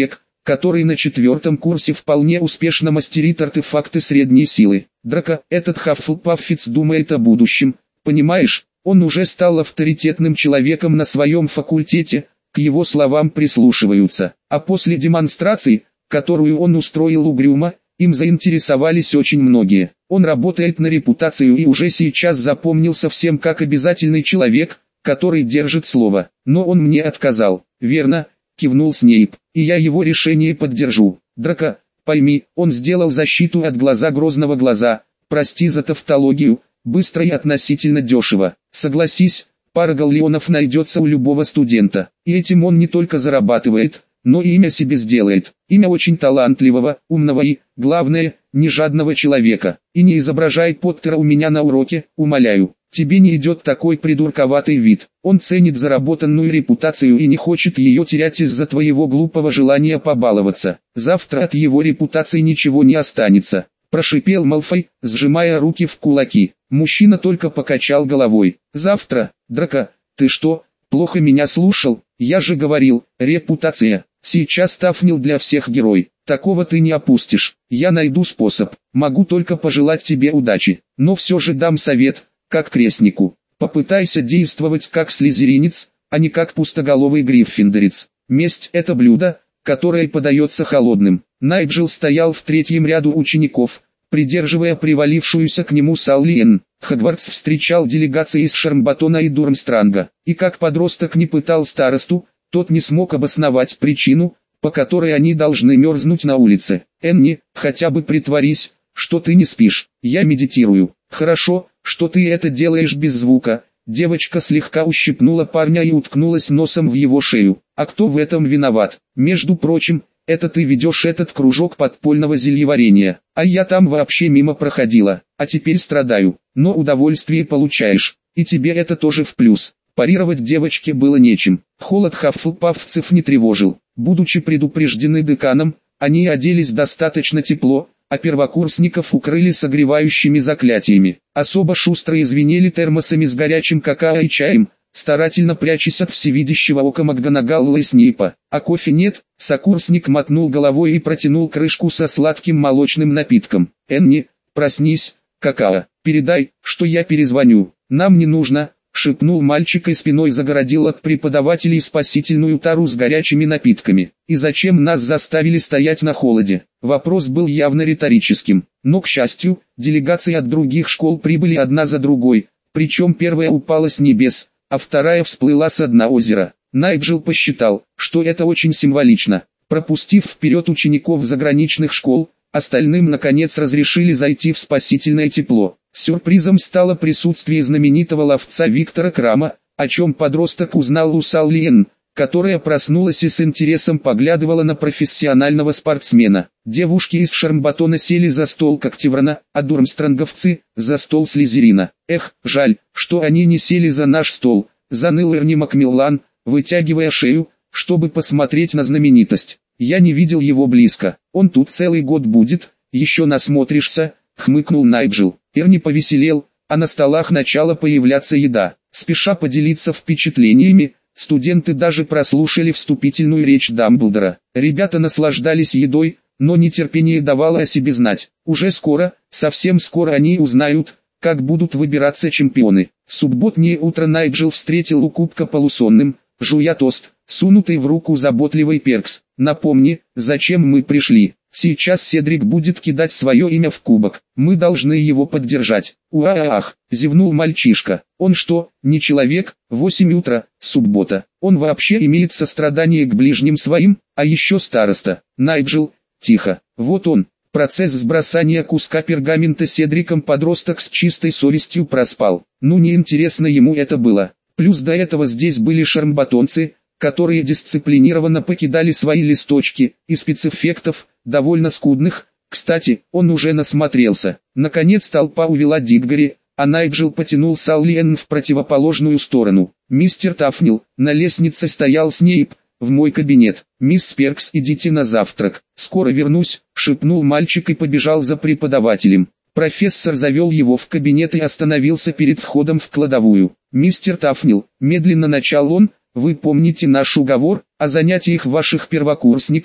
который на 4-м курсе вполне успешно мастерит артефакты средней силы. Драко, этот Хаффлпаффец думает о будущем, понимаешь, он уже стал авторитетным человеком на своем факультете, к его словам прислушиваются, а после демонстрации, которую он устроил угрюмо, им заинтересовались очень многие. Он работает на репутацию и уже сейчас запомнился всем как обязательный человек, который держит слово. Но он мне отказал. Верно, кивнул Снейп, и я его решение поддержу. Драко, пойми, он сделал защиту от глаза Грозного глаза, прости за тавтологию, быстро и относительно дешево. Согласись, пара галлеонов найдется у любого студента, и этим он не только зарабатывает, но и имя себе сделает, имя очень талантливого, умного и, главное, не жадного человека. И не изображай Поттера у меня на уроке, умоляю. Тебе не идет такой придурковатый вид. Он ценит заработанную репутацию и не хочет ее терять из-за твоего глупого желания побаловаться. Завтра от его репутации ничего не останется. Прошипел Малфой, сжимая руки в кулаки. Мужчина только покачал головой. Завтра, Драко, ты что, плохо меня слушал? Я же говорил, репутация. Сейчас Тафнил для всех герой. Такого ты не опустишь. Я найду способ. Могу только пожелать тебе удачи. Но все же дам совет, как крестнику. Попытайся действовать как слизеринец, а не как пустоголовый гриффиндорец. Месть – это блюдо, которое подается холодным. Найджел стоял в 3-м ряду учеников, придерживая привалившуюся к нему Саллиен. Хогвартс встречал делегации из Шармбатона и Дурмстранга. И как подросток не пытал старосту, тот не смог обосновать причину, по которой они должны мерзнуть на улице. Энни, хотя бы притворись, что ты не спишь. Я медитирую. Хорошо, что ты это делаешь без звука. Девочка слегка ущипнула парня и уткнулась носом в его шею. А кто в этом виноват? Между прочим, это ты ведешь этот кружок подпольного зельеварения. А я там вообще мимо проходила. А теперь страдаю. Но удовольствие получаешь. И тебе это тоже в плюс. Парировать девочке было нечем. Холод хаффлпаффцев не тревожил. Будучи предупреждены деканом, они оделись достаточно тепло, а первокурсников укрыли согревающими заклятиями. Особо шустро извинели термосами с горячим какао и чаем, старательно прячась от всевидящего ока МакГонагалла и Снейпа. А кофе нет, сокурсник мотнул головой и протянул крышку со сладким молочным напитком. «Энни, проснись, какао, передай, что я перезвоню, нам не нужно», — шепнул мальчик и спиной загородил от преподавателей спасительную тару с горячими напитками. «И зачем нас заставили стоять на холоде?» Вопрос был явно риторическим, но, к счастью, делегации от других школ прибыли одна за другой, причем первая упала с небес, а вторая всплыла с дна озера. Найджел посчитал, что это очень символично. Пропустив вперед учеников заграничных школ, остальным наконец разрешили зайти в спасительное тепло. Сюрпризом стало присутствие знаменитого ловца Виктора Крама, о чем подросток узнал у Саллиен, которая проснулась и с интересом поглядывала на профессионального спортсмена. Девушки из Шармбатона сели за стол Когтеврана, а дурмстранговцы – за стол Слизерина. «Эх, жаль, что они не сели за наш стол», – заныл Эрни Макмиллан, вытягивая шею, чтобы посмотреть на знаменитость. «Я не видел его близко, он тут целый год будет, еще насмотришься», – хмыкнул Найджел. Эрни повеселел, а на столах начала появляться еда. Спеша поделиться впечатлениями, студенты даже прослушали вступительную речь Дамблдора. Ребята наслаждались едой, но нетерпение давало о себе знать. Уже скоро, совсем скоро они узнают, как будут выбираться чемпионы. Субботнее утро Найджел встретил у кубка полусонным, жуя тост, сунутый в руку заботливый Перкс. «Напомни, зачем мы пришли. Сейчас Седрик будет кидать свое имя в кубок. Мы должны его поддержать». «Уа-ах!» – зевнул мальчишка. «Он что, не человек? 8 утра, суббота. Он вообще имеет сострадание к ближним своим, а еще староста». «Найджел, тихо. Вот он». Процесс сбрасания куска пергамента Седриком подросток с чистой совестью проспал. Ну неинтересно ему это было. Плюс до этого здесь были шармбатонцы, которые дисциплинированно покидали свои листочки, и спецэффектов, довольно скудных. Кстати, он уже насмотрелся. Наконец толпа увела Диггори, а Найджел потянул Саллиен в противоположную сторону. «Мистер Тафнил, на лестнице стоял Снейп, в мой кабинет. Мисс Перкс, идите на завтрак. Скоро вернусь», — шепнул мальчик и побежал за преподавателем. Профессор завел его в кабинет и остановился перед входом в кладовую. «Мистер Тафнил», — медленно начал он, — «вы помните наш уговор о занятиях ваших первокурсников,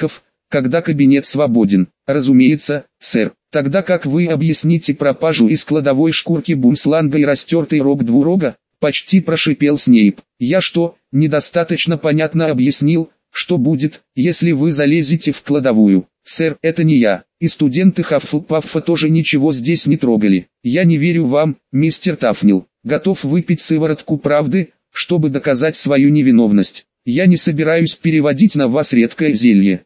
когда кабинет свободен. Разумеется, сэр. Тогда как вы объясните пропажу из кладовой шкурки бумсланга и растертый рог двурога? Почти прошипел Снейп. Я что, недостаточно понятно объяснил, что будет, если вы залезете в кладовую? Сэр, это не я, и студенты Хаффлпаффа тоже ничего здесь не трогали. Я не верю вам, мистер Тафнил. Готов выпить сыворотку правды, чтобы доказать свою невиновность. Я не собираюсь переводить на вас редкое зелье.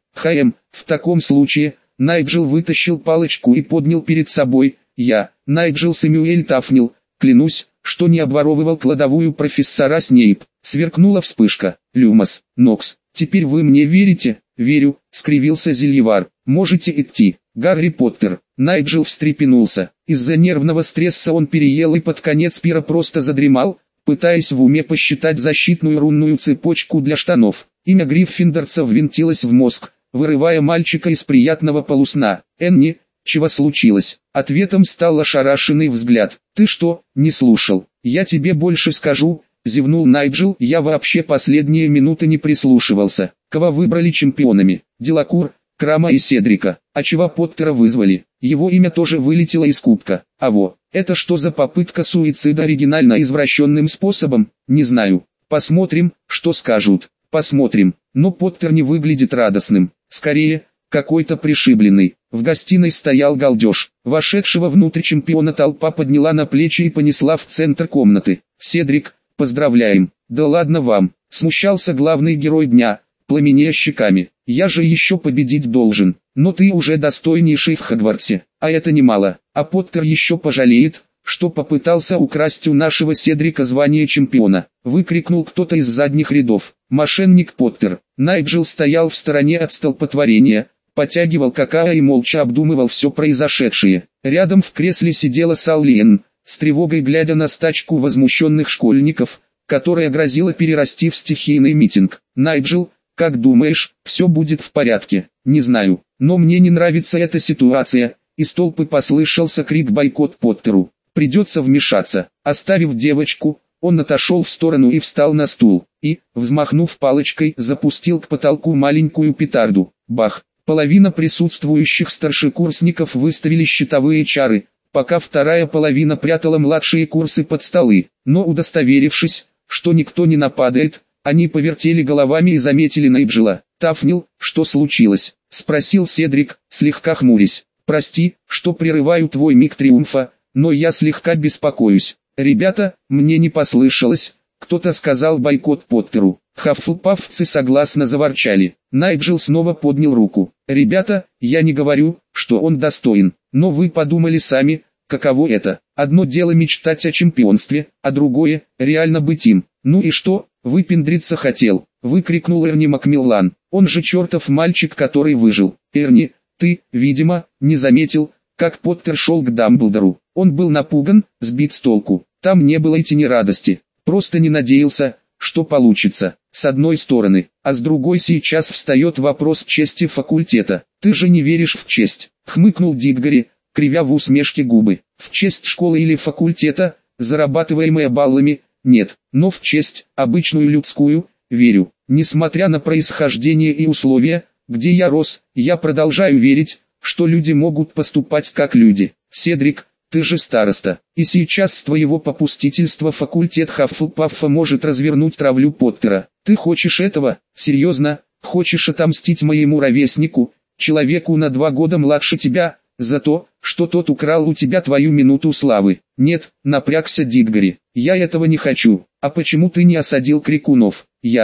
В таком случае, Найджел вытащил палочку и поднял перед собой. Я, Найджел Сэмюэль Тафнил, клянусь, что не обворовывал кладовую профессора Снейп. Сверкнула вспышка. Люмос, Нокс, теперь вы мне верите? Верю, скривился Зельевар. Можете идти. Гарри Поттер. Найджел встрепенулся. Из-за нервного стресса он переел и под конец пира просто задремал, пытаясь в уме посчитать защитную рунную цепочку для штанов. Имя гриффиндорца ввинтилось в мозг, вырывая мальчика из приятного полусна. «Энни, чего случилось?» Ответом стал ошарашенный взгляд. «Ты что, не слушал? Я тебе больше скажу», — зевнул Найджел. «Я вообще последние минуты не прислушивался. Кого выбрали чемпионами? Делакур, Крама и Седрика. А чего Поттера вызвали? Его имя тоже вылетело из кубка. Это что за попытка суицида оригинально извращенным способом? Не знаю. Посмотрим, что скажут. Посмотрим». Но Поттер не выглядит радостным. Скорее, какой-то пришибленный. В гостиной стоял галдеж. Вошедшего внутрь чемпиона толпа подняла на плечи и понесла в центр комнаты. «Седрик, поздравляем». «Да ладно вам», — смущался главный герой дня, пламенея щеками. «Я же еще победить должен. Но ты уже достойнейший в Хогвартсе, а это немало. А Поттер еще пожалеет, что попытался украсть у нашего Седрика звание чемпиона», — выкрикнул кто-то из задних рядов. «Мошенник Поттер». Найджел стоял в стороне от столпотворения, потягивал какао и молча обдумывал все произошедшее. Рядом в кресле сидела Саллиен, с тревогой глядя на стачку возмущенных школьников, которая грозила перерасти в стихийный митинг. «Найджел, как думаешь, все будет в порядке?» «Не знаю, но мне не нравится эта ситуация». Из толпы послышался крик «Бойкот Поттеру». «Придется вмешаться». Оставив девочку, он отошел в сторону и встал на стул, и, взмахнув палочкой, запустил к потолку маленькую петарду. Бах! Половина присутствующих старшекурсников выставили щитовые чары, пока вторая половина прятала младшие курсы под столы. Но удостоверившись, что никто не нападает, они повертели головами и заметили Найджела. «Тафнил, что случилось?» — спросил Седрик, слегка хмурясь. «Прости, что прерываю твой миг триумфа, но я слегка беспокоюсь. Ребята, мне не послышалось, кто-то сказал бойкот Поттеру». Хаффлпаффцы согласно заворчали. Найджел снова поднял руку. «Ребята, я не говорю, что он достоин, но вы подумали сами, каково это. Одно дело мечтать о чемпионстве, а другое – реально быть им. Ну и что, выпендриться хотел?» – выкрикнул Эрни Макмиллан. «Он же чертов мальчик, который выжил. Эрни, ты, видимо, не заметил, как Поттер шел к Дамблдору. Он был напуган, сбит с толку. Там не было и тени радости. Просто не надеялся, что получится, с одной стороны, а с другой сейчас встает вопрос чести факультета. Ты же не веришь в честь», — хмыкнул Дитгари, кривя в усмешке губы. «В честь школы или факультета, зарабатываемая баллами, нет, но в честь, обычную людскую, верю. Несмотря на происхождение и условия, где я рос, я продолжаю верить, что люди могут поступать как люди. Седрик, ты же староста, и сейчас с твоего попустительства факультет Хаффлпаффа может развернуть травлю Поттера. Ты хочешь этого? Серьезно? Хочешь отомстить моему ровеснику, человеку на 2 года младше тебя, за то, что тот украл у тебя твою минуту славы?» «Нет», — напрягся Дитгари, — «я этого не хочу». «А почему ты не осадил крикунов?»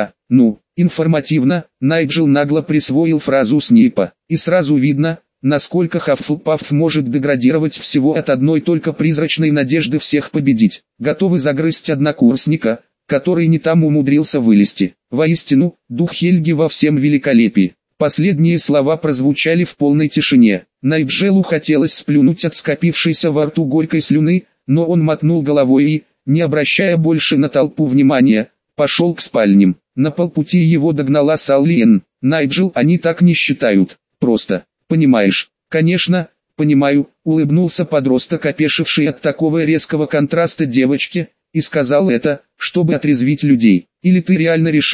Информативно, Найджел нагло присвоил фразу Снейпа, и сразу видно, насколько Хаффлпафф может деградировать всего от одной только призрачной надежды всех победить. Готовы загрызть однокурсника, который не там умудрился вылезти. Воистину, дух Хельги во всем великолепии. Последние слова прозвучали в полной тишине. Найджелу хотелось сплюнуть от скопившейся во рту горькой слюны, но он мотнул головой и, не обращая больше на толпу внимания, пошел к спальням. На полпути его догнала Саллиен. «Найджел, они так не считают. Просто. Понимаешь?» «Конечно, понимаю», — улыбнулся подросток, опешивший от такого резкого контраста девочке, и сказал это, чтобы отрезвить людей. «Или ты реально решила,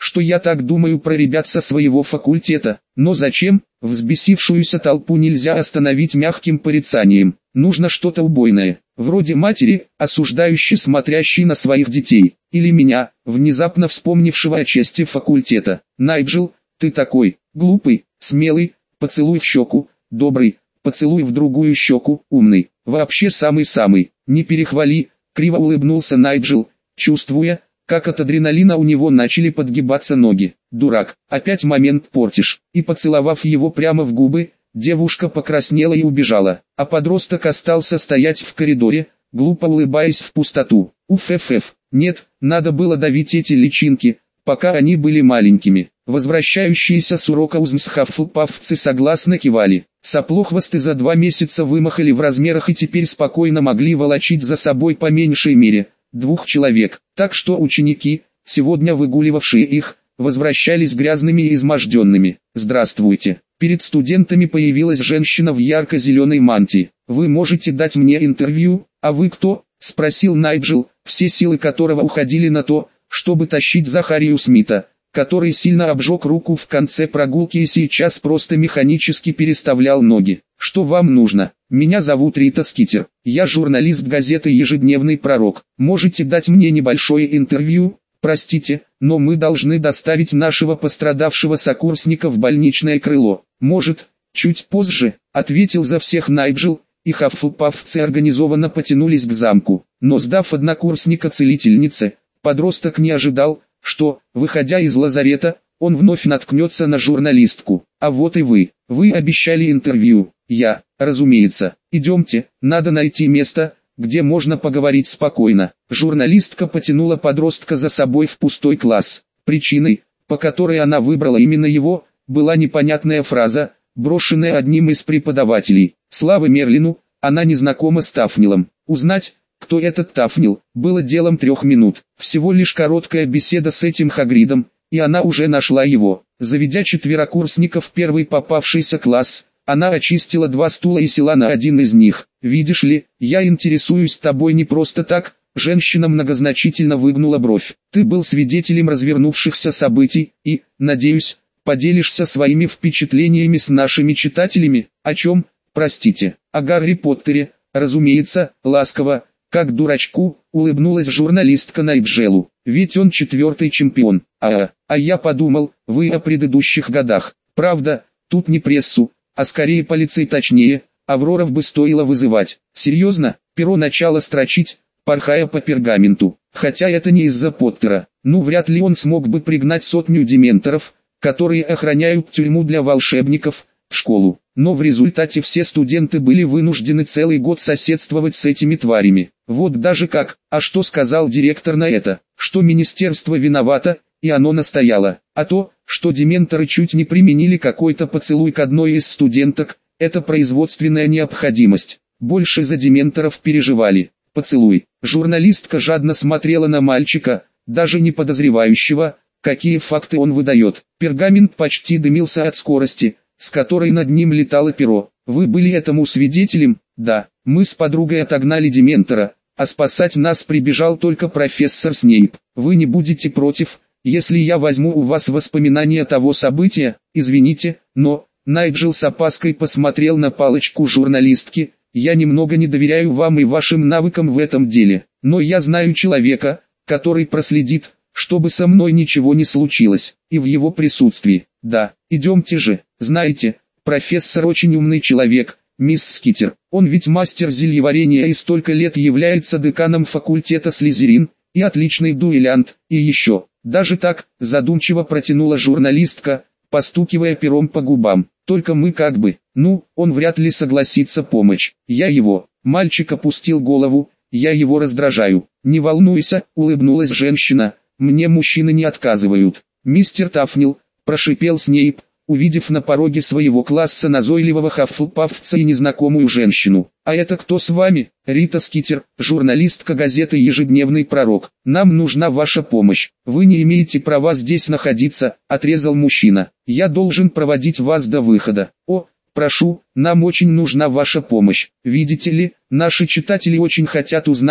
что я так думаю про ребят со своего факультета. Но зачем? Взбесившуюся толпу нельзя остановить мягким порицанием. Нужно что-то убойное, вроде матери, осуждающей смотрящей на своих детей, или меня, внезапно вспомнившего о чести факультета. Найджел, ты такой, глупый, смелый, поцелуй в щеку, добрый, поцелуй в другую щеку, умный, вообще самый-самый, не перехвали, криво улыбнулся Найджел, чувствуя, как от адреналина у него начали подгибаться ноги. Дурак, опять момент портишь. И поцеловав его прямо в губы, девушка покраснела и убежала, а подросток остался стоять в коридоре, глупо улыбаясь в пустоту. Уф-ф-ф, нет, надо было давить эти личинки, пока они были маленькими. Возвращающиеся с урока узмсхаффлпафцы согласно кивали. Соплохвосты за 2 месяца вымахали в размерах и теперь спокойно могли волочить за собой по меньшей мере 2 человек. Так что ученики, сегодня выгуливавшие их, возвращались грязными и изможденными. «Здравствуйте». Перед студентами появилась женщина в ярко-зеленой мантии. «Вы можете дать мне интервью, а вы кто?» – спросил Найджел, все силы которого уходили на то, чтобы тащить Захарию Смита, который сильно обжег руку в конце прогулки и сейчас просто механически переставлял ноги. «Что вам нужно? Меня зовут Рита Скитер. Я журналист газеты «Ежедневный пророк». Можете дать мне небольшое интервью? Простите, но мы должны доставить нашего пострадавшего сокурсника в больничное крыло. Может, чуть позже?» — ответил за всех Найджел, и хаффлпафцы организованно потянулись к замку. Но сдав однокурсника целительнице, подросток не ожидал, что, выходя из лазарета, он вновь наткнется на журналистку. «А вот и вы. Вы обещали интервью». «Я, разумеется. Идемте, надо найти место, где можно поговорить спокойно». Журналистка потянула подростка за собой в пустой класс. Причиной, по которой она выбрала именно его, была непонятная фраза, брошенная одним из преподавателей. Славе Мерлину, она не знакома с Тафнилом. Узнать, кто этот Тафнил, было делом 3 минут. Всего лишь короткая беседа с этим Хагридом, и она уже нашла его. Заведя 4-курсников в первый попавшийся класс, она очистила 2 стула и села на один из них. «Видишь ли, я интересуюсь тобой не просто так», женщина многозначительно выгнула бровь. «Ты был свидетелем развернувшихся событий и, надеюсь, поделишься своими впечатлениями с нашими читателями». «О чем, простите?» «О Гарри Поттере, разумеется», ласково, как дурачку, улыбнулась журналистка Найджелу. «Ведь он 4-й чемпион». А я подумал, вы о предыдущих годах. Правда, тут не прессу, а скорее полицей, точнее, Авроров бы стоило вызывать». «Серьезно?» Перо начало строчить, порхая по пергаменту. Хотя это не из-за Поттера. Ну, вряд ли он смог бы пригнать 100 дементоров, которые охраняют тюрьму для волшебников, в школу. Но в результате все студенты были вынуждены целый год соседствовать с этими тварями. Вот даже как. А что сказал директор на это? Что министерство виновато, и оно настояло. А то, что дементоры чуть не применили какой-то поцелуй к одной из студенток, это производственная необходимость. Больше за дементоров переживали. Поцелуй. Журналистка жадно смотрела на мальчика, даже не подозревающего, какие факты он выдает. Пергамент почти дымился от скорости, с которой над ним летало перо. «Вы были этому свидетелем?» «Да, мы с подругой отогнали дементора, а спасать нас прибежал только профессор Снейп. Вы не будете против, если я возьму у вас воспоминания того события?» «Извините, но...» Найджел с опаской посмотрел на палочку журналистки. «Я немного не доверяю вам и вашим навыкам в этом деле, но я знаю человека, который проследит, чтобы со мной ничего не случилось, и в его присутствии. Да, идемте же. Знаете, профессор очень умный человек, мисс Скитер. Он ведь мастер зельеварения и столько лет является деканом факультета Слизерин, и отличный дуэлянт, и еще». «Даже так», задумчиво протянула журналистка, постукивая пером по губам. «Только мы как бы, он вряд ли согласится помочь. Я его». Мальчик опустил голову. «Я его раздражаю». «Не волнуйся», улыбнулась женщина, «мне мужчины не отказывают». «Мистер Тафнил», прошипел Снейп, увидев на пороге своего класса назойливого хаффлпафца и незнакомую женщину. «А это кто с вами?» «Рита Скитер, журналистка газеты «Ежедневный пророк». «Нам нужна ваша помощь». «Вы не имеете права здесь находиться», отрезал мужчина. «Я должен проводить вас до выхода». «О, прошу, нам очень нужна ваша помощь. Видите ли, наши читатели очень хотят узнать,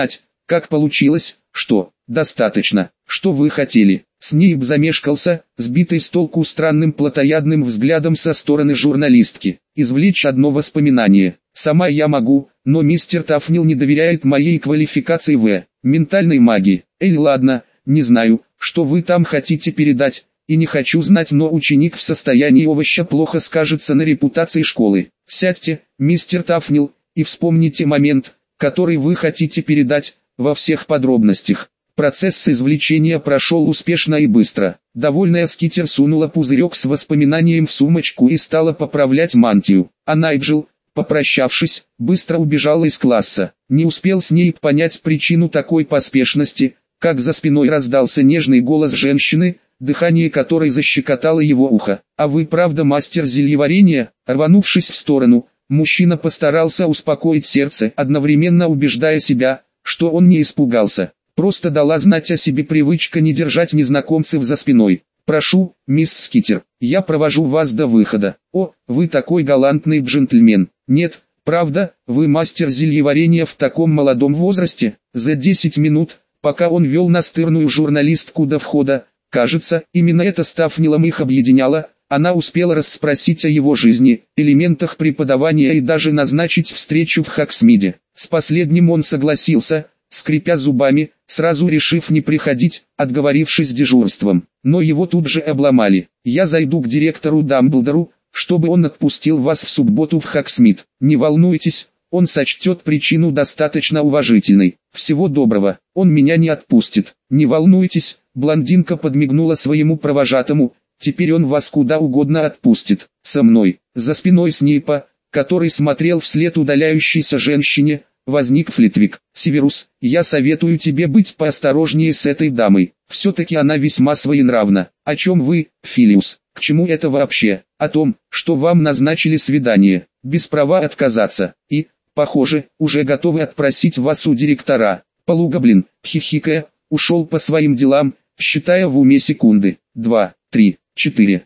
Как получилось, что? Достаточно. Что вы хотели? Снейп замешкался, сбитый с толку странным плотоядным взглядом со стороны журналистки. Извлечь одно воспоминание. Сама я могу, но мистер Тафнил не доверяет моей квалификации в ментальной магии. Ладно, не знаю, что вы там хотите передать, и не хочу знать, но ученик в состоянии овоща плохо скажется на репутации школы. Сядьте, мистер Тафнил, и вспомните момент, который вы хотите передать, во всех подробностях. Процесс извлечения прошел успешно и быстро. Довольная Скитер сунула пузырек с воспоминанием в сумочку и стала поправлять мантию. А Найджел, попрощавшись, быстро убежала из класса. Не успел Снейп понять причину такой поспешности, как за спиной раздался нежный голос женщины, дыхание которой защекотало его ухо. «А вы правда мастер зельеварения?» Рванувшись в сторону, мужчина постарался успокоить сердце, одновременно убеждая себя, что он не испугался. Просто дала знать о себе привычка не держать незнакомцев за спиной. «Прошу, мисс Скитер, я провожу вас до выхода». «О, вы такой галантный джентльмен». «Нет, правда, вы мастер зельеварения в таком молодом возрасте». За 10 минут, пока он вел настырную журналистку до входа, кажется, именно это с Тафнилом их объединяло, она успела расспросить о его жизни, элементах преподавания и даже назначить встречу в Хоксмиде. С последним он согласился, скрипя зубами, сразу решив не приходить, отговорившись дежурством. Но его тут же обломали. «Я зайду к директору Дамблдору, чтобы он отпустил вас в субботу в Хоксмид. Не волнуйтесь, он сочтет причину достаточно уважительной. Всего доброго, он меня не отпустит». «Не волнуйтесь», блондинка подмигнула своему провожатому, «теперь он вас куда угодно отпустит. Со мной». За спиной Снейпа, который смотрел вслед удаляющейся женщине, возник Флитвик. «Северус, я советую тебе быть поосторожнее с этой дамой. Все-таки она весьма своенравна». «О чем вы, Филиус? К чему это вообще?» «О том, что вам назначили свидание, без права отказаться, и, похоже, уже готовы отпросить вас у директора». Полугоблин, хихикая, ушел по своим делам, считая в уме секунды. 2, 3, 4.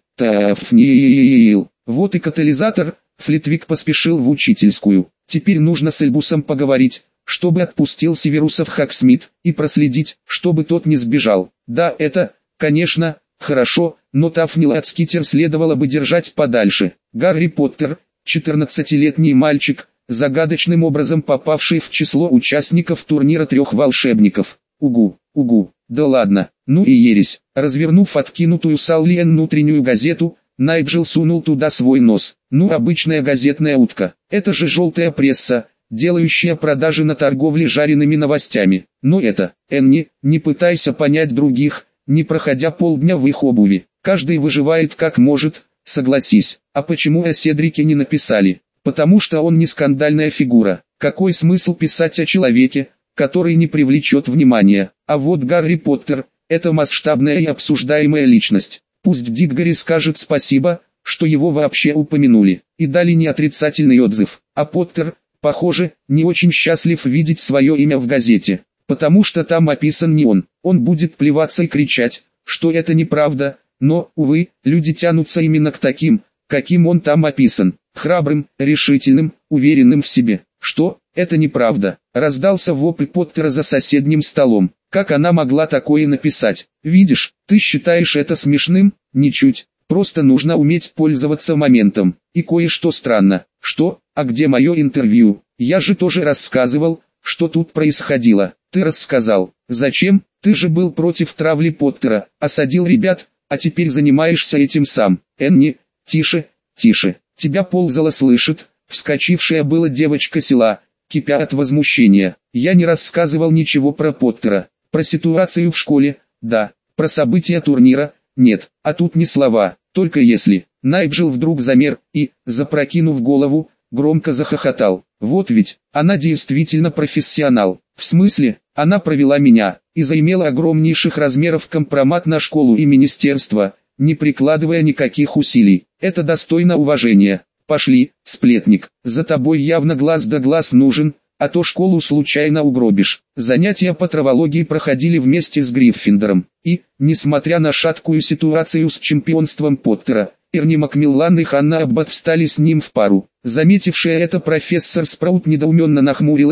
Тафнил. Вот и катализатор. Флитвик поспешил в учительскую. Теперь нужно с Эльбусом поговорить, чтобы отпустил Северуса в Хоксмид, и проследить, чтобы тот не сбежал. Да, это, конечно, хорошо, но Тафнила от Скитер следовало бы держать подальше. Гарри Поттер, 14-летний мальчик, загадочным образом попавший в число участников турнира 3 волшебников. Угу, да ладно, ну и ересь. Развернув откинутую Саллиен внутреннюю газету, Найджел сунул туда свой нос. Ну, обычная газетная утка. Это же желтая пресса, делающая продажи на торговле жареными новостями. Но это, Энни, не пытайся понять других, не проходя полдня в их обуви. Каждый выживает как может, согласись. А почему о Седрике не написали? Потому что он не скандальная фигура. Какой смысл писать о человеке, который не привлечет внимания? А вот Гарри Поттер – это масштабная и обсуждаемая личность. Пусть Диггори скажет спасибо, что его вообще упомянули, и дали неотрицательный отзыв. А Поттер, похоже, не очень счастлив видеть свое имя в газете, потому что там описан не он. Он будет плеваться и кричать, что это неправда, но, увы, люди тянутся именно к таким, каким он там описан. Храбрым, решительным, уверенным в себе. Что? Это неправда. Раздался вопль Поттера за соседним столом. Как она могла такое написать? Видишь, ты считаешь это смешным? Ничуть. Просто нужно уметь пользоваться моментом. И кое-что странно. Что? А где мое интервью? Я же тоже рассказывал, что тут происходило. Ты рассказал. Зачем? Ты же был против травли Поттера, осадил ребят, а теперь занимаешься этим сам. Энни, тише, тише. Тебя ползала слышит, вскочившая была девочка села, кипя от возмущения. Я не рассказывал ничего про Поттера. Про ситуацию в школе, да. Про события турнира, нет. А тут ни слова, только если. Найджел вдруг замер и, запрокинув голову, громко захохотал. Вот ведь, она действительно профессионал. В смысле, она провела меня, и заимела огромнейших размеров компромат на школу и министерство, не прикладывая никаких усилий. Это достойно уважения. Пошли, сплетник, за тобой явно глаз да глаз нужен, а то школу случайно угробишь. Занятия по травологии проходили вместе с Гриффиндором, и, несмотря на шаткую ситуацию с чемпионством Поттера, Эрни Макмиллан и Ханна Аббат встали с ним в пару. Заметившая это профессор Спраут недоуменно нахмурилась,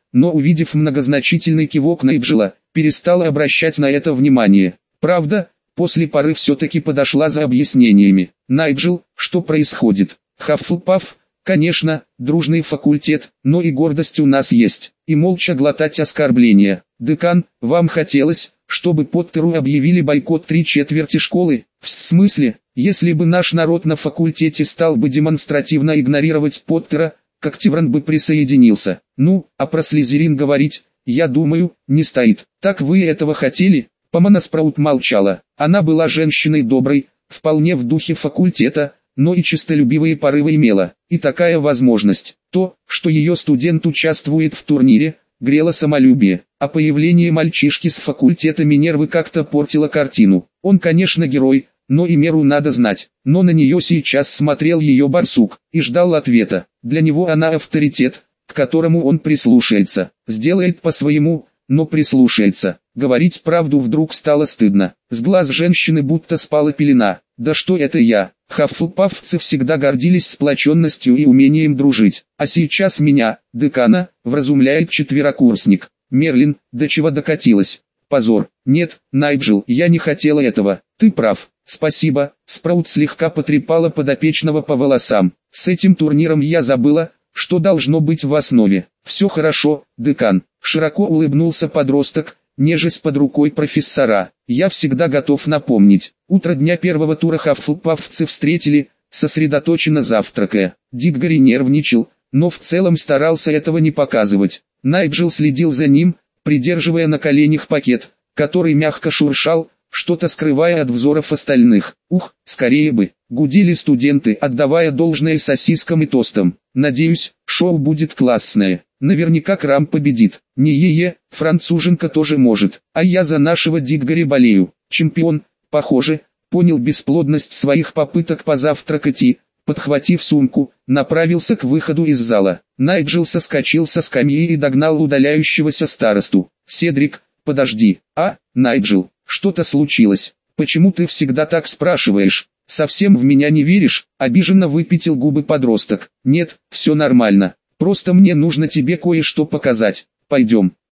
но увидев многозначительный кивок Найджела, перестала обращать на это внимание. Правда, после поры все-таки подошла за объяснениями. «Найджел, что происходит? Хаффлпаф, конечно, дружный факультет, но и гордость у нас есть». И молча глотать оскорбления. «Декан, вам хотелось, чтобы Поттеру объявили бойкот 3/4 школы? В смысле, если бы наш народ на факультете стал бы демонстративно игнорировать Поттера, как Тиран бы присоединился? Ну, а про Слизерин говорить, я думаю, не стоит. Так вы этого хотели?» Помана Спраут молчала. Она была женщиной доброй, вполне в духе факультета, но и честолюбивые порывы имела. И такая возможность, то, что ее студент участвует в турнире, грело самолюбие. А появление мальчишки с факультета Минервы как-то портило картину. Он, конечно, герой, но и меру надо знать. Но на нее сейчас смотрел ее барсук и ждал ответа. Для него она авторитет, к которому он прислушается. Сделает по-своему, но прислушается. Говорить правду вдруг стало стыдно. С глаз женщины будто спала пелена. «Да что это я?» Хаффлпафцы всегда гордились сплоченностью и умением дружить. А сейчас меня, декана, вразумляет четверокурсник. Мерлин, до чего докатилась? Позор. Нет, Найджел, я не хотела этого. Ты прав. Спасибо. Спраут слегка потрепала подопечного по волосам. С этим турниром я забыла, что должно быть в основе. Все хорошо, декан. Широко улыбнулся подросток, нежась под рукой профессора. Я всегда готов напомнить. Утро дня первого тура хаффлпафцы встретили, сосредоточенно завтракая. Диггори нервничал, но в целом старался этого не показывать. Найджел следил за ним, придерживая на коленях пакет, который мягко шуршал, что-то скрывая от взоров остальных. Ух, скорее бы, гудели студенты, отдавая должное сосискам и тостам. Надеюсь, шоу будет классное. Наверняка Крам победит. Не е-е, француженка тоже может. А я за нашего Диггори болею. Чемпион, похоже, понял бесплодность своих попыток позавтракать и, подхватив сумку, направился к выходу из зала. Найджел соскочил со скамьи и догнал удаляющегося старосту. «Седрик, подожди». «А, Найджел, что-то случилось? Почему ты всегда так спрашиваешь? Совсем в меня не веришь?» Обиженно выпятил губы подросток. «Нет, все нормально. Просто мне нужно тебе кое-что показать. Пойдем».